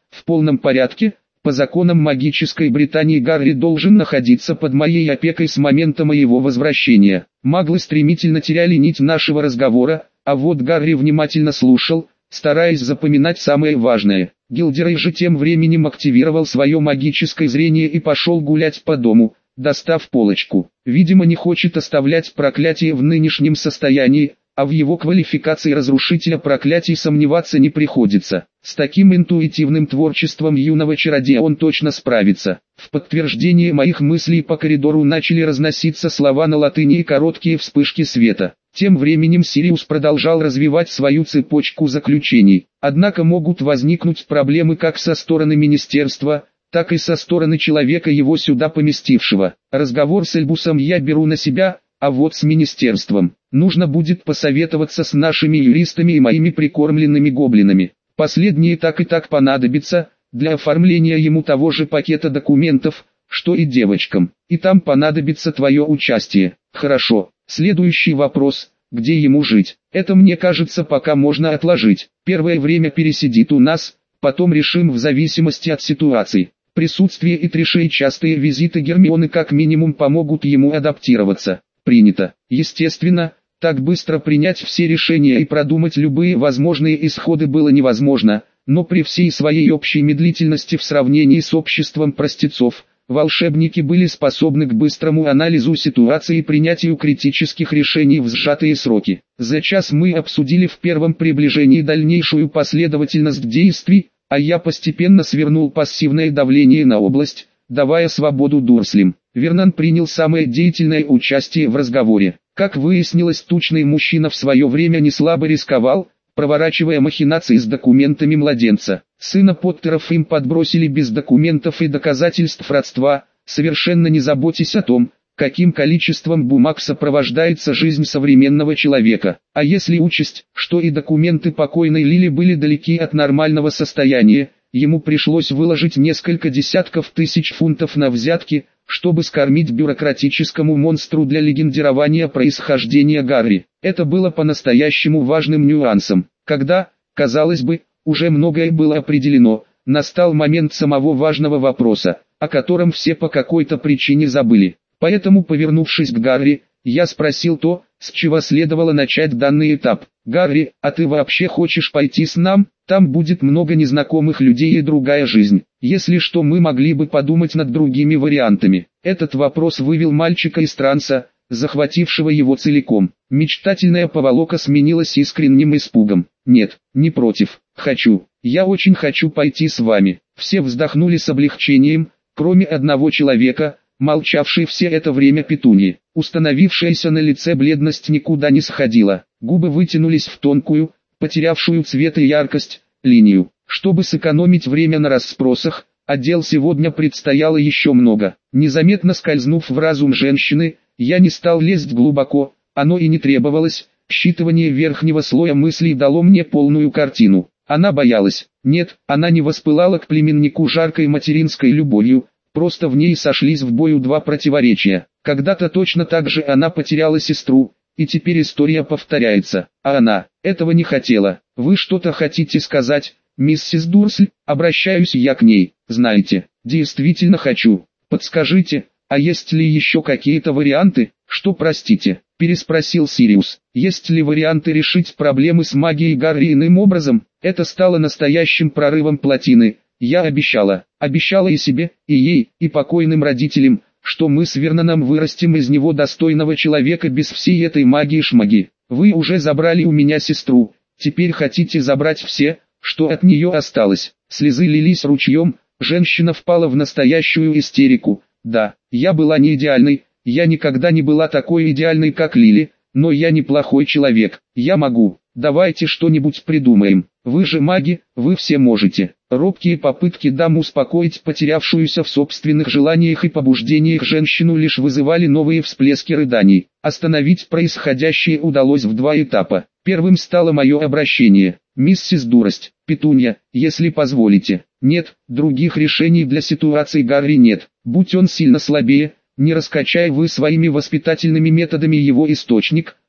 в полном порядке. По законам магической Британии Гарри должен находиться под моей опекой с момента моего возвращения. Маглы стремительно теряли нить нашего разговора, а вот Гарри внимательно слушал, стараясь запоминать самое важное. Гилдерей же тем временем активировал свое магическое зрение и пошел гулять по дому, достав полочку. Видимо, не хочет оставлять проклятие в нынешнем состоянии, а в его квалификации разрушителя проклятий сомневаться не приходится. С таким интуитивным творчеством юного чародея он точно справится. В подтверждение моих мыслей по коридору начали разноситься слова на латыни и короткие вспышки света. Тем временем Сириус продолжал развивать свою цепочку заключений. Однако могут возникнуть проблемы как со стороны министерства, так и со стороны человека, его сюда поместившего. Разговор с Эльбусом я беру на себя, а вот с министерством нужно будет посоветоваться с нашими юристами и моими прикормленными гоблинами. Последние так и так понадобится, для оформления ему того же пакета документов, что и девочкам. И там понадобится твое участие. Хорошо. Следующий вопрос, где ему жить? Это, мне кажется, пока можно отложить. Первое время пересидит у нас, потом решим в зависимости от ситуации. Присутствие и трешей частые визиты Гермионы как минимум помогут ему адаптироваться. Принято. Естественно, так быстро принять все решения и продумать любые возможные исходы было невозможно, но при всей своей общей медлительности в сравнении с обществом простецов, волшебники были способны к быстрому анализу ситуации и принятию критических решений в сжатые сроки. За час мы обсудили в первом приближении дальнейшую последовательность действий, а я постепенно свернул пассивное давление на область, давая свободу Дурслям. Вернон принял самое деятельное участие в разговоре. Как выяснилось, тучный мужчина в свое время не слабо рисковал, проворачивая махинации с документами младенца. Сына Поттеров им подбросили без документов и доказательств родства, совершенно не заботясь о том, каким количеством бумаг сопровождается жизнь современного человека. А если учесть, что и документы покойной Лили были далеки от нормального состояния, ему пришлось выложить несколько десятков тысяч фунтов на взятки, чтобы скормить бюрократическому монстру для легендирования происхождения Гарри. Это было по-настоящему важным нюансом. Когда, казалось бы, уже многое было определено, настал момент самого важного вопроса, о котором все по какой-то причине забыли. Поэтому, повернувшись к Гарри, я спросил то, с чего следовало начать данный этап. «Гарри, а ты вообще хочешь пойти с нам? Там будет много незнакомых людей и другая жизнь. Если что, мы могли бы подумать над другими вариантами». Этот вопрос вывел мальчика из транса, захватившего его целиком. Мечтательная поволока сменилась искренним испугом. «Нет, не против. Хочу. Я очень хочу пойти с вами». Все вздохнули с облегчением, кроме одного человека, молчавшей все это время Петуньи. Установившаяся на лице бледность никуда не сходила. Губы вытянулись в тонкую, потерявшую цвет и яркость, линию. Чтобы сэкономить время на расспросах, а дел сегодня предстояло еще много. Незаметно скользнув в разум женщины, я не стал лезть глубоко, оно и не требовалось. Считывание верхнего слоя мыслей дало мне полную картину. Она боялась. Нет, она не воспылала к племеннику жаркой материнской любовью, просто в ней сошлись в бою два противоречия. Когда-то точно так же она потеряла сестру, и теперь история повторяется. А она этого не хотела. «Вы что-то хотите сказать, миссис Дурсль?» Обращаюсь я к ней. «Знаете, действительно хочу. Подскажите, а есть ли еще какие-то варианты?» «Что, простите?» – переспросил Сириус. «Есть ли варианты решить проблемы с магией Гарри иным образом?» Это стало настоящим прорывом плотины. Я обещала, обещала и себе, и ей, и покойным родителям, что мы с Верноном вырастим из него достойного человека без всей этой магии-шмаги. Вы уже забрали у меня сестру, теперь хотите забрать все, что от нее осталось». Слезы лились ручьем, женщина впала в настоящую истерику. «Да, я была не идеальной, я никогда не была такой идеальной, как Лили, но я неплохой человек, я могу. Давайте что-нибудь придумаем. Вы же маги, вы все можете». Робкие попытки дам успокоить потерявшуюся в собственных желаниях и побуждениях женщину лишь вызывали новые всплески рыданий. Остановить происходящее удалось в два этапа. Первым стало мое обращение. «Миссис Дурость, Петунья, если позволите». «Нет, других решений для ситуации Гарри нет. Будь он сильно слабее, не раскачай вы своими воспитательными методами его источник,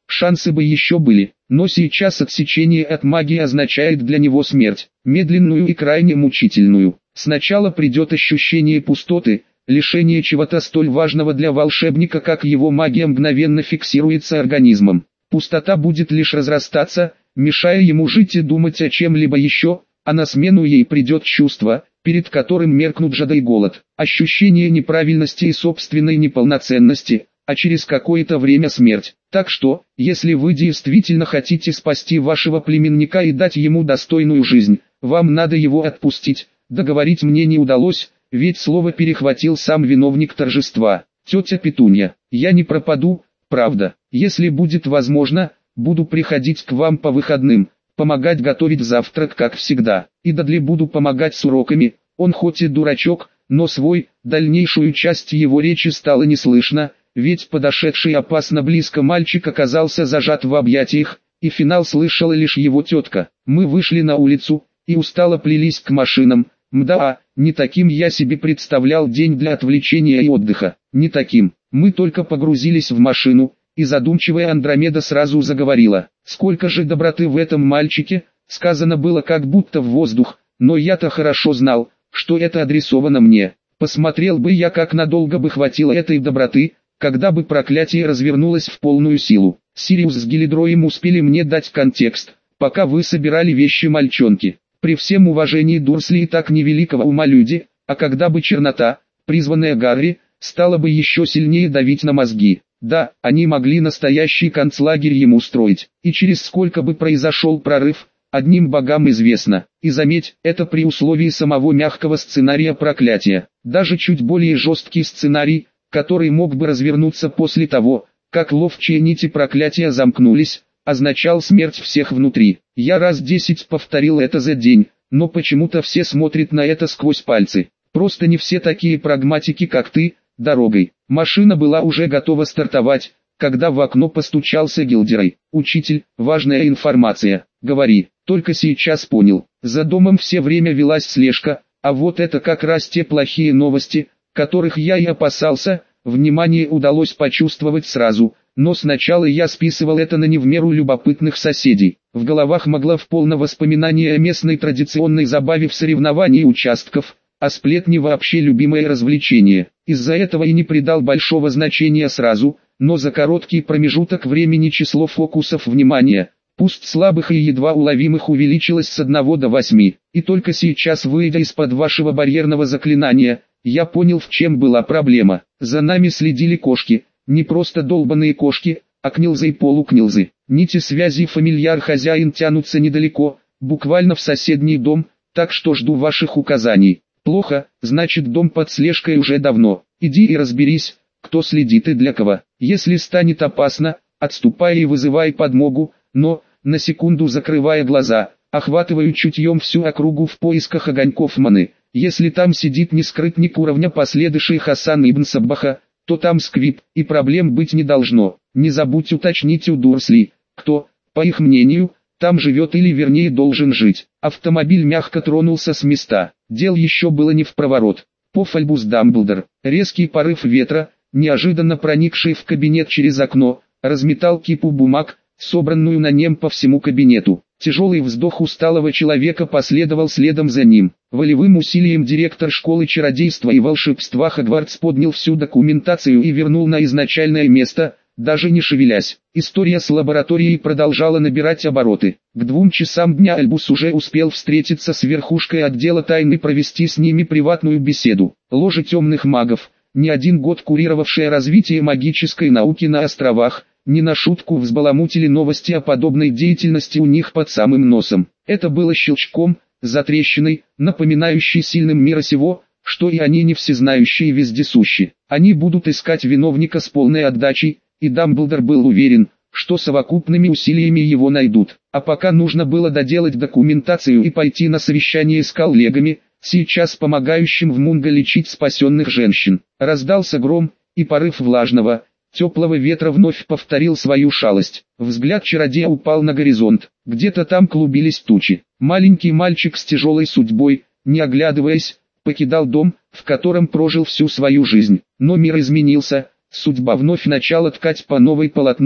шансы бы еще были, но сейчас отсечение от магии означает для него смерть, медленную и крайне мучительную. Сначала придет ощущение пустоты, лишение чего-то столь важного для волшебника, как его магия мгновенно фиксируется организмом. Пустота будет лишь разрастаться, мешая ему жить и думать о чем-либо еще, а на смену ей придет чувство, перед которым меркнут жажда и голод, ощущение неправильности и собственной неполноценности, а через какое-то время смерть. Так что, если вы действительно хотите спасти вашего племенника и дать ему достойную жизнь, вам надо его отпустить. Договорить мне не удалось, ведь слово перехватил сам виновник торжества, тетя Петунья. Я не пропаду, правда. Если будет возможно, буду приходить к вам по выходным, помогать готовить завтрак как всегда. И Дадли буду помогать с уроками. Он хоть и дурачок, но свой, дальнейшую часть его речи стало не слышно, ведь подошедший опасно близко мальчик оказался зажат в объятиях, и финал слышала лишь его тетка. Мы вышли на улицу, и устало плелись к машинам. Мда, не таким я себе представлял день для отвлечения и отдыха. Не таким. Мы только погрузились в машину, и задумчивая Андромеда сразу заговорила. Сколько же доброты в этом мальчике, сказано было как будто в воздух, но я-то хорошо знал, что это адресовано мне. Посмотрел бы я, как надолго бы хватило этой доброты, когда бы проклятие развернулось в полную силу. Сириус с Гелидроем успели мне дать контекст, пока вы собирали вещи мальчонки. При всем уважении Дурсли и так невеликого ума люди, а когда бы чернота, призванная Гарри, стала бы еще сильнее давить на мозги. Да, они могли настоящий концлагерь ему устроить, и через сколько бы произошел прорыв, одним богам известно. И заметь, это при условии самого мягкого сценария проклятия. Даже чуть более жесткий сценарий, который мог бы развернуться после того, как ловчие нити проклятия замкнулись, означал смерть всех внутри. Я раз десять повторил это за день, но почему-то все смотрят на это сквозь пальцы. Просто не все такие прагматики, как ты, дорогой. Машина была уже готова стартовать, когда в окно постучался Гилдерой. «Учитель, важная информация, говори». Только сейчас понял. За домом все время велась слежка, а вот это как раз те плохие новости, которых я и опасался. Внимание удалось почувствовать сразу, но сначала я списывал это на не в меру любопытных соседей. В головах могло полно воспоминания о местной традиционной забаве в соревновании участков, а сплетни вообще любимое развлечение. Из-за этого и не придал большого значения сразу, но за короткий промежуток времени число фокусов внимания, пусть слабых и едва уловимых, увеличилось с одного до восьми. И только сейчас, выйдя из-под вашего барьерного заклинания, я понял, в чем была проблема. За нами следили кошки, не просто долбаные кошки, а книлзы и полукнилзы. Нити связи фамильяр-хозяин тянутся недалеко, буквально в соседний дом, так что жду ваших указаний. Плохо, значит дом под слежкой уже давно. Иди и разберись, кто следит и для кого. Если станет опасно, отступай и вызывай подмогу, но, на секунду закрывая глаза, охватываю чутьем всю округу в поисках огоньков маны. Если там сидит нескрытник уровня последующий Хасан ибн Саббаха, то там сквип, и проблем быть не должно. Не забудь уточнить у Дурсли, кто, по их мнению, там живет или вернее должен жить. Автомобиль мягко тронулся с места. Дел еще было не впроворот. Поф Альбус Дамблдор, резкий порыв ветра, неожиданно проникший в кабинет через окно, разметал кипу бумаг, собранную на нем по всему кабинету. Тяжелый вздох усталого человека последовал следом за ним. Волевым усилием директор школы чародейства и волшебства Хогвартс поднял всю документацию и вернул на изначальное место, даже не шевелясь. История с лабораторией продолжала набирать обороты. К двум часам дня Альбус уже успел встретиться с верхушкой отдела тайны и провести с ними приватную беседу. Ложа темных магов, не один год курировавшая развитие магической науки на островах, не на шутку взбаламутили новости о подобной деятельности у них под самым носом. Это было щелчком, затрещиной, напоминающей сильным мира сего, что и они не всезнающие и вездесущи. Они будут искать виновника с полной отдачей, и Дамблдор был уверен, что совокупными усилиями его найдут. А пока нужно было доделать документацию и пойти на совещание с коллегами, сейчас помогающим в Мунго лечить спасенных женщин. Раздался гром, и порыв влажного, теплого ветра вновь повторил свою шалость. Взгляд чародея упал на горизонт. Где-то там клубились тучи. Маленький мальчик с тяжелой судьбой, не оглядываясь, покидал дом, в котором прожил всю свою жизнь. Но мир изменился, судьба вновь начала ткать по новой полотно,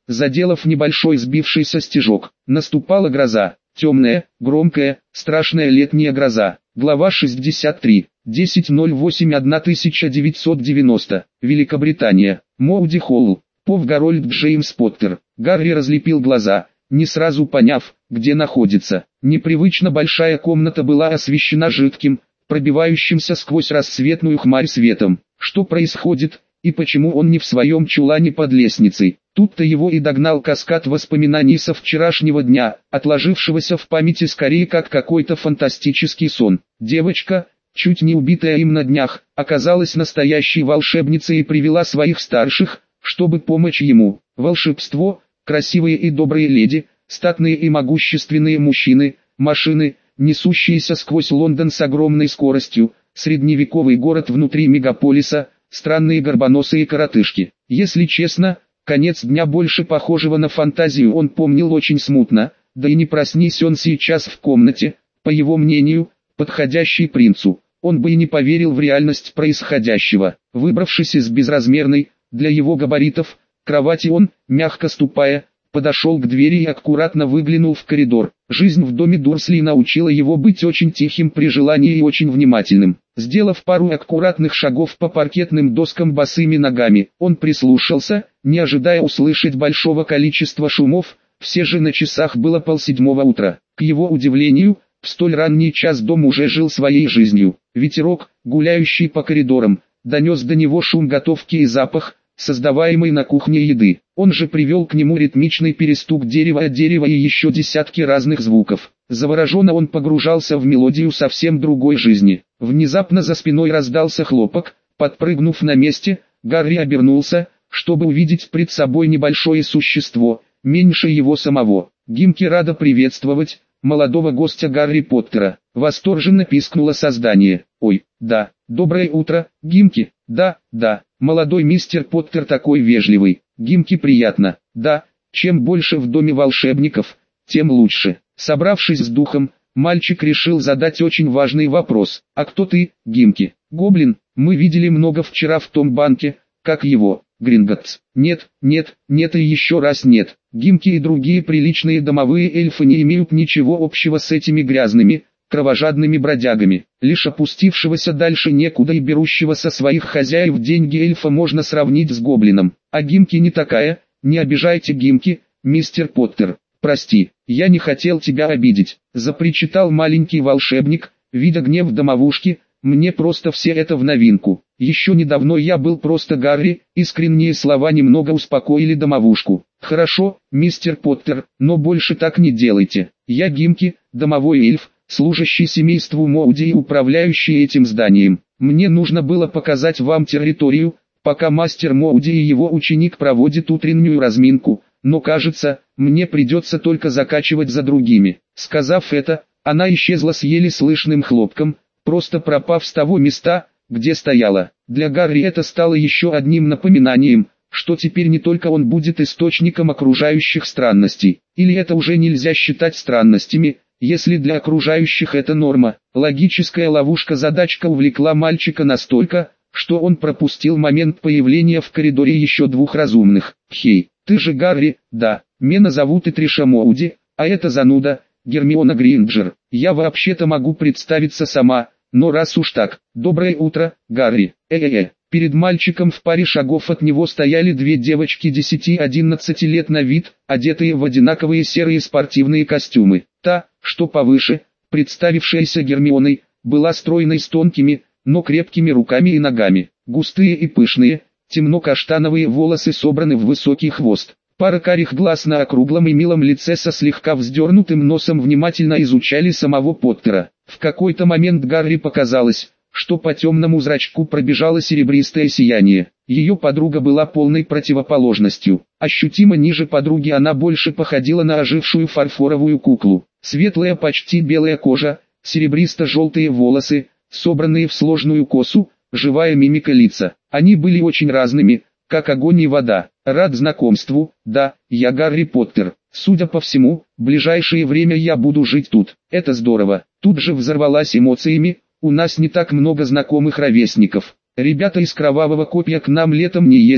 заделав небольшой сбившийся стежок. Наступала гроза. Темная, громкая, страшная летняя гроза. Глава шестьдесят три. десять ноль восемь тысяча девятьсот девяносто. Великобритания. Моуди Холл. Пов Гарольд Джеймс Поттер. Гарри разлепил глаза, не сразу поняв, где находится. Непривычно большая комната была освещена жидким, пробивающимся сквозь рассветную хмарь светом. Что происходит, и почему он не в своем чулане под лестницей? Тут-то его и догнал каскад воспоминаний со вчерашнего дня, отложившегося в памяти скорее как какой-то фантастический сон. Девочка, чуть не убитая им на днях, оказалась настоящей волшебницей и привела своих старших, чтобы помочь ему. Волшебство, красивые и добрые леди, статные и могущественные мужчины, машины, несущиеся сквозь Лондон с огромной скоростью, средневековый город внутри мегаполиса, странные горбоносые коротышки. Если честно, конец дня больше похожего на фантазию он помнил очень смутно, да и не проснись он сейчас в комнате, по его мнению, подходящей принцу, он бы и не поверил в реальность происходящего. Выбравшись из безразмерной, для его габаритов, кровати он, мягко ступая, подошел к двери и аккуратно выглянул в коридор. Жизнь в доме Дурсли научила его быть очень тихим при желании и очень внимательным. Сделав пару аккуратных шагов по паркетным доскам босыми ногами, он прислушался, не ожидая услышать большого количества шумов, все же на часах было полседьмого утра. К его удивлению, в столь ранний час дом уже жил своей жизнью. Ветерок, гуляющий по коридорам, донес до него шум готовки и запах, создаваемый на кухне еды. Он же привел к нему ритмичный перестук дерева от дерева и еще десятки разных звуков. Завороженно он погружался в мелодию совсем другой жизни. Внезапно за спиной раздался хлопок. Подпрыгнув на месте, Гарри обернулся, чтобы увидеть пред собой небольшое существо, меньше его самого. Гимки рада приветствовать молодого гостя Гарри Поттера. Восторженно пискнуло создание. Ой, да, доброе утро, Гимки, да, да. Молодой мистер Поттер такой вежливый. Гимки приятно. Да, чем больше в доме волшебников, тем лучше. Собравшись с духом, мальчик решил задать очень важный вопрос. А кто ты, Гимки? Гоблин? Мы видели много вчера в том банке. Как его? Гринготтс? Нет, нет, нет и еще раз нет. Гимки и другие приличные домовые эльфы не имеют ничего общего с этими грязными, кровожадными бродягами. Лишь опустившегося дальше некуда и берущего со своих хозяев деньги эльфа можно сравнить с гоблином. А Гимки не такая, не обижайте Гимки, мистер Поттер. Прости, я не хотел тебя обидеть, запричитал маленький волшебник, видя гнев домовушки, мне просто все это в новинку. Еще недавно я был просто Гарри, искренние слова немного успокоили домовушку. Хорошо, мистер Поттер, но больше так не делайте. Я Гимки, домовой эльф, служащий семейству Моуди и управляющий этим зданием. Мне нужно было показать вам территорию, пока мастер Моуди и его ученик проводят утреннюю разминку, но кажется, мне придется только закачивать за другими. Сказав это, она исчезла с еле слышным хлопком, просто пропав с того места, где стояла. Для Гарри это стало еще одним напоминанием, что теперь не только он будет источником окружающих странностей. Или это уже нельзя считать странностями, если для окружающих это норма. Логическая ловушка-задачка увлекла мальчика настолько, что он пропустил момент появления в коридоре еще двух разумных. «Хей, ты же Гарри?» «Да, меня зовут Итриша Моуди, а это зануда, Гермиона Грейнджер. Я вообще-то могу представиться сама, но раз уж так, доброе утро, Гарри». Э-э-э. Перед мальчиком в паре шагов от него стояли две девочки десяти-одиннадцати лет на вид, одетые в одинаковые серые спортивные костюмы. Та, что повыше, представившаяся Гермионой, была стройной с тонкими, но крепкими руками и ногами. Густые и пышные, темно-каштановые волосы собраны в высокий хвост. Пара карих глаз на округлом и милом лице со слегка вздернутым носом внимательно изучали самого Поттера. В какой-то момент Гарри показалось, что по темному зрачку пробежало серебристое сияние. Ее подруга была полной противоположностью. Ощутимо ниже подруги она больше походила на ожившую фарфоровую куклу. Светлая почти белая кожа, серебристо-желтые волосы, собранные в сложную косу, живая мимика лица. Они были очень разными, как огонь и вода. Рад знакомству, да, я Гарри Поттер. Судя по всему, в ближайшее время я буду жить тут. Это здорово. Тут же взорвалась эмоциями. У нас не так много знакомых ровесников. Ребята из Кровавого Копья к нам летом не ездят,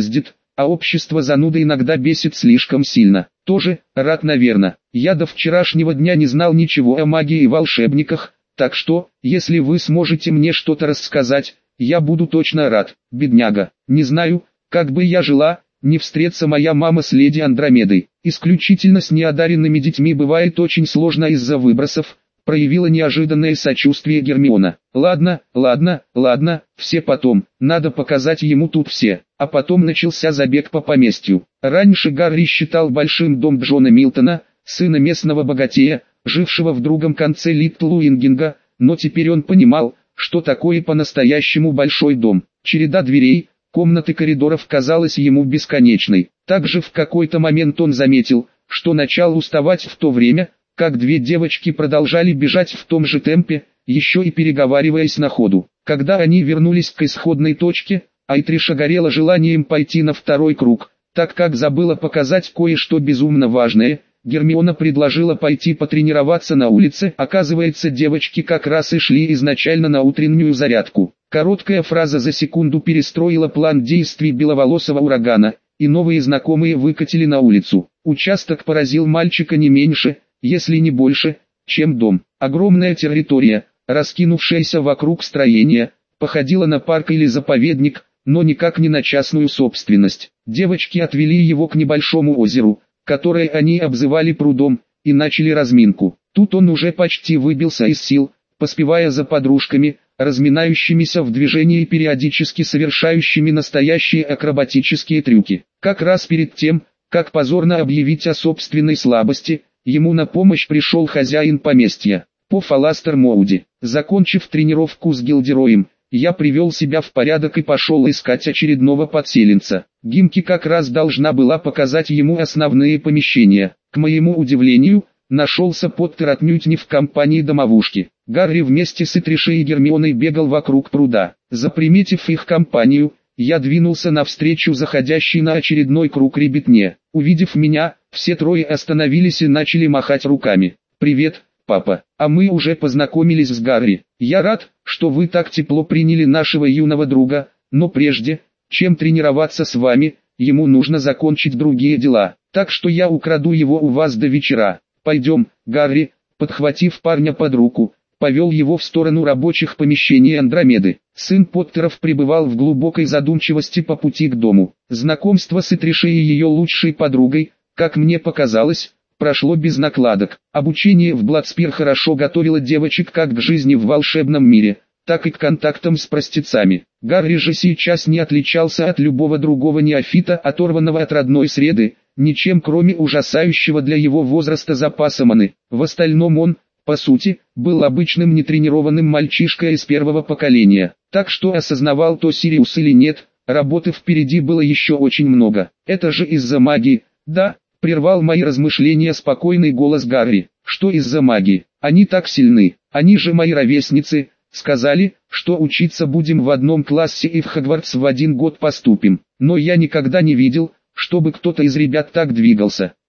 а общество зануда иногда бесит слишком сильно. Тоже, рад наверное. Я до вчерашнего дня не знал ничего о магии и волшебниках, так что, если вы сможете мне что-то рассказать, я буду точно рад. Бедняга, не знаю, как бы я жила, не встретится моя мама с леди Андромедой. Исключительно с неодаренными детьми бывает очень сложно из-за выбросов, проявила неожиданное сочувствие Гермиона. Ладно, ладно, ладно, все потом, надо показать ему тут все. А потом начался забег по поместью. Раньше Гарри считал большим дом Джона Милтона, сына местного богатея, жившего в другом конце Литл Уингинга, но теперь он понимал, что такое по-настоящему большой дом. Череда дверей, комнат и коридоров казалась ему бесконечной. Также в какой-то момент он заметил, что начал уставать в то время, как две девочки продолжали бежать в том же темпе, еще и переговариваясь на ходу. Когда они вернулись к исходной точке, Айтриша горела желанием пойти на второй круг, так как забыла показать кое-что безумно важное. Гермиона предложила пойти потренироваться на улице. Оказывается, девочки как раз и шли изначально на утреннюю зарядку. Короткая фраза за секунду перестроила план действий беловолосого урагана, и новые знакомые выкатили на улицу. Участок поразил мальчика не меньше, если не больше, чем дом. Огромная территория, раскинувшаяся вокруг строения, походила на парк или заповедник, но никак не на частную собственность. Девочки отвели его к небольшому озеру, которое они обзывали прудом, и начали разминку. Тут он уже почти выбился из сил, поспевая за подружками, разминающимися в движении и периодически совершающими настоящие акробатические трюки. Как раз перед тем, как позорно объявить о собственной слабости, ему на помощь пришел хозяин поместья, Пуфф Аластер Моуди. Закончив тренировку с Гилдероем, я привел себя в порядок и пошел искать очередного подселенца. Гимки как раз должна была показать ему основные помещения. К моему удивлению, нашелся Поттер отнюдь не в компании домовушки. Гарри вместе с Итришей и Гермионой бегал вокруг пруда. Заприметив их компанию, я двинулся навстречу заходящей на очередной круг ребятне. Увидев меня, все трое остановились и начали махать руками. «Привет, папа, а мы уже познакомились с Гарри. Я рад, что вы так тепло приняли нашего юного друга, но прежде, чем тренироваться с вами, ему нужно закончить другие дела, так что я украду его у вас до вечера. Пойдем, Гарри», подхватив парня под руку, повел его в сторону рабочих помещений Андромеды. Сын Поттеров пребывал в глубокой задумчивости по пути к дому. Знакомство с Итришей и ее лучшей подругой, как мне показалось, прошло без накладок. Обучение в Бладспир хорошо готовило девочек как к жизни в волшебном мире, так и к контактам с простецами. Гарри же сейчас не отличался от любого другого неофита, оторванного от родной среды, ничем кроме ужасающего для его возраста запаса маны. В остальном он, по сути, был обычным нетренированным мальчишкой из первого поколения. Так что осознавал то Сириус или нет, работы впереди было еще очень много. Это же из-за магии, да? Прервал мои размышления спокойный голос Гарри. Что из-за магии? Они так сильны, они же мои ровесницы. Сказали, что учиться будем в одном классе и в Хогвартс в один год поступим. Но я никогда не видел, чтобы кто-то из ребят так двигался.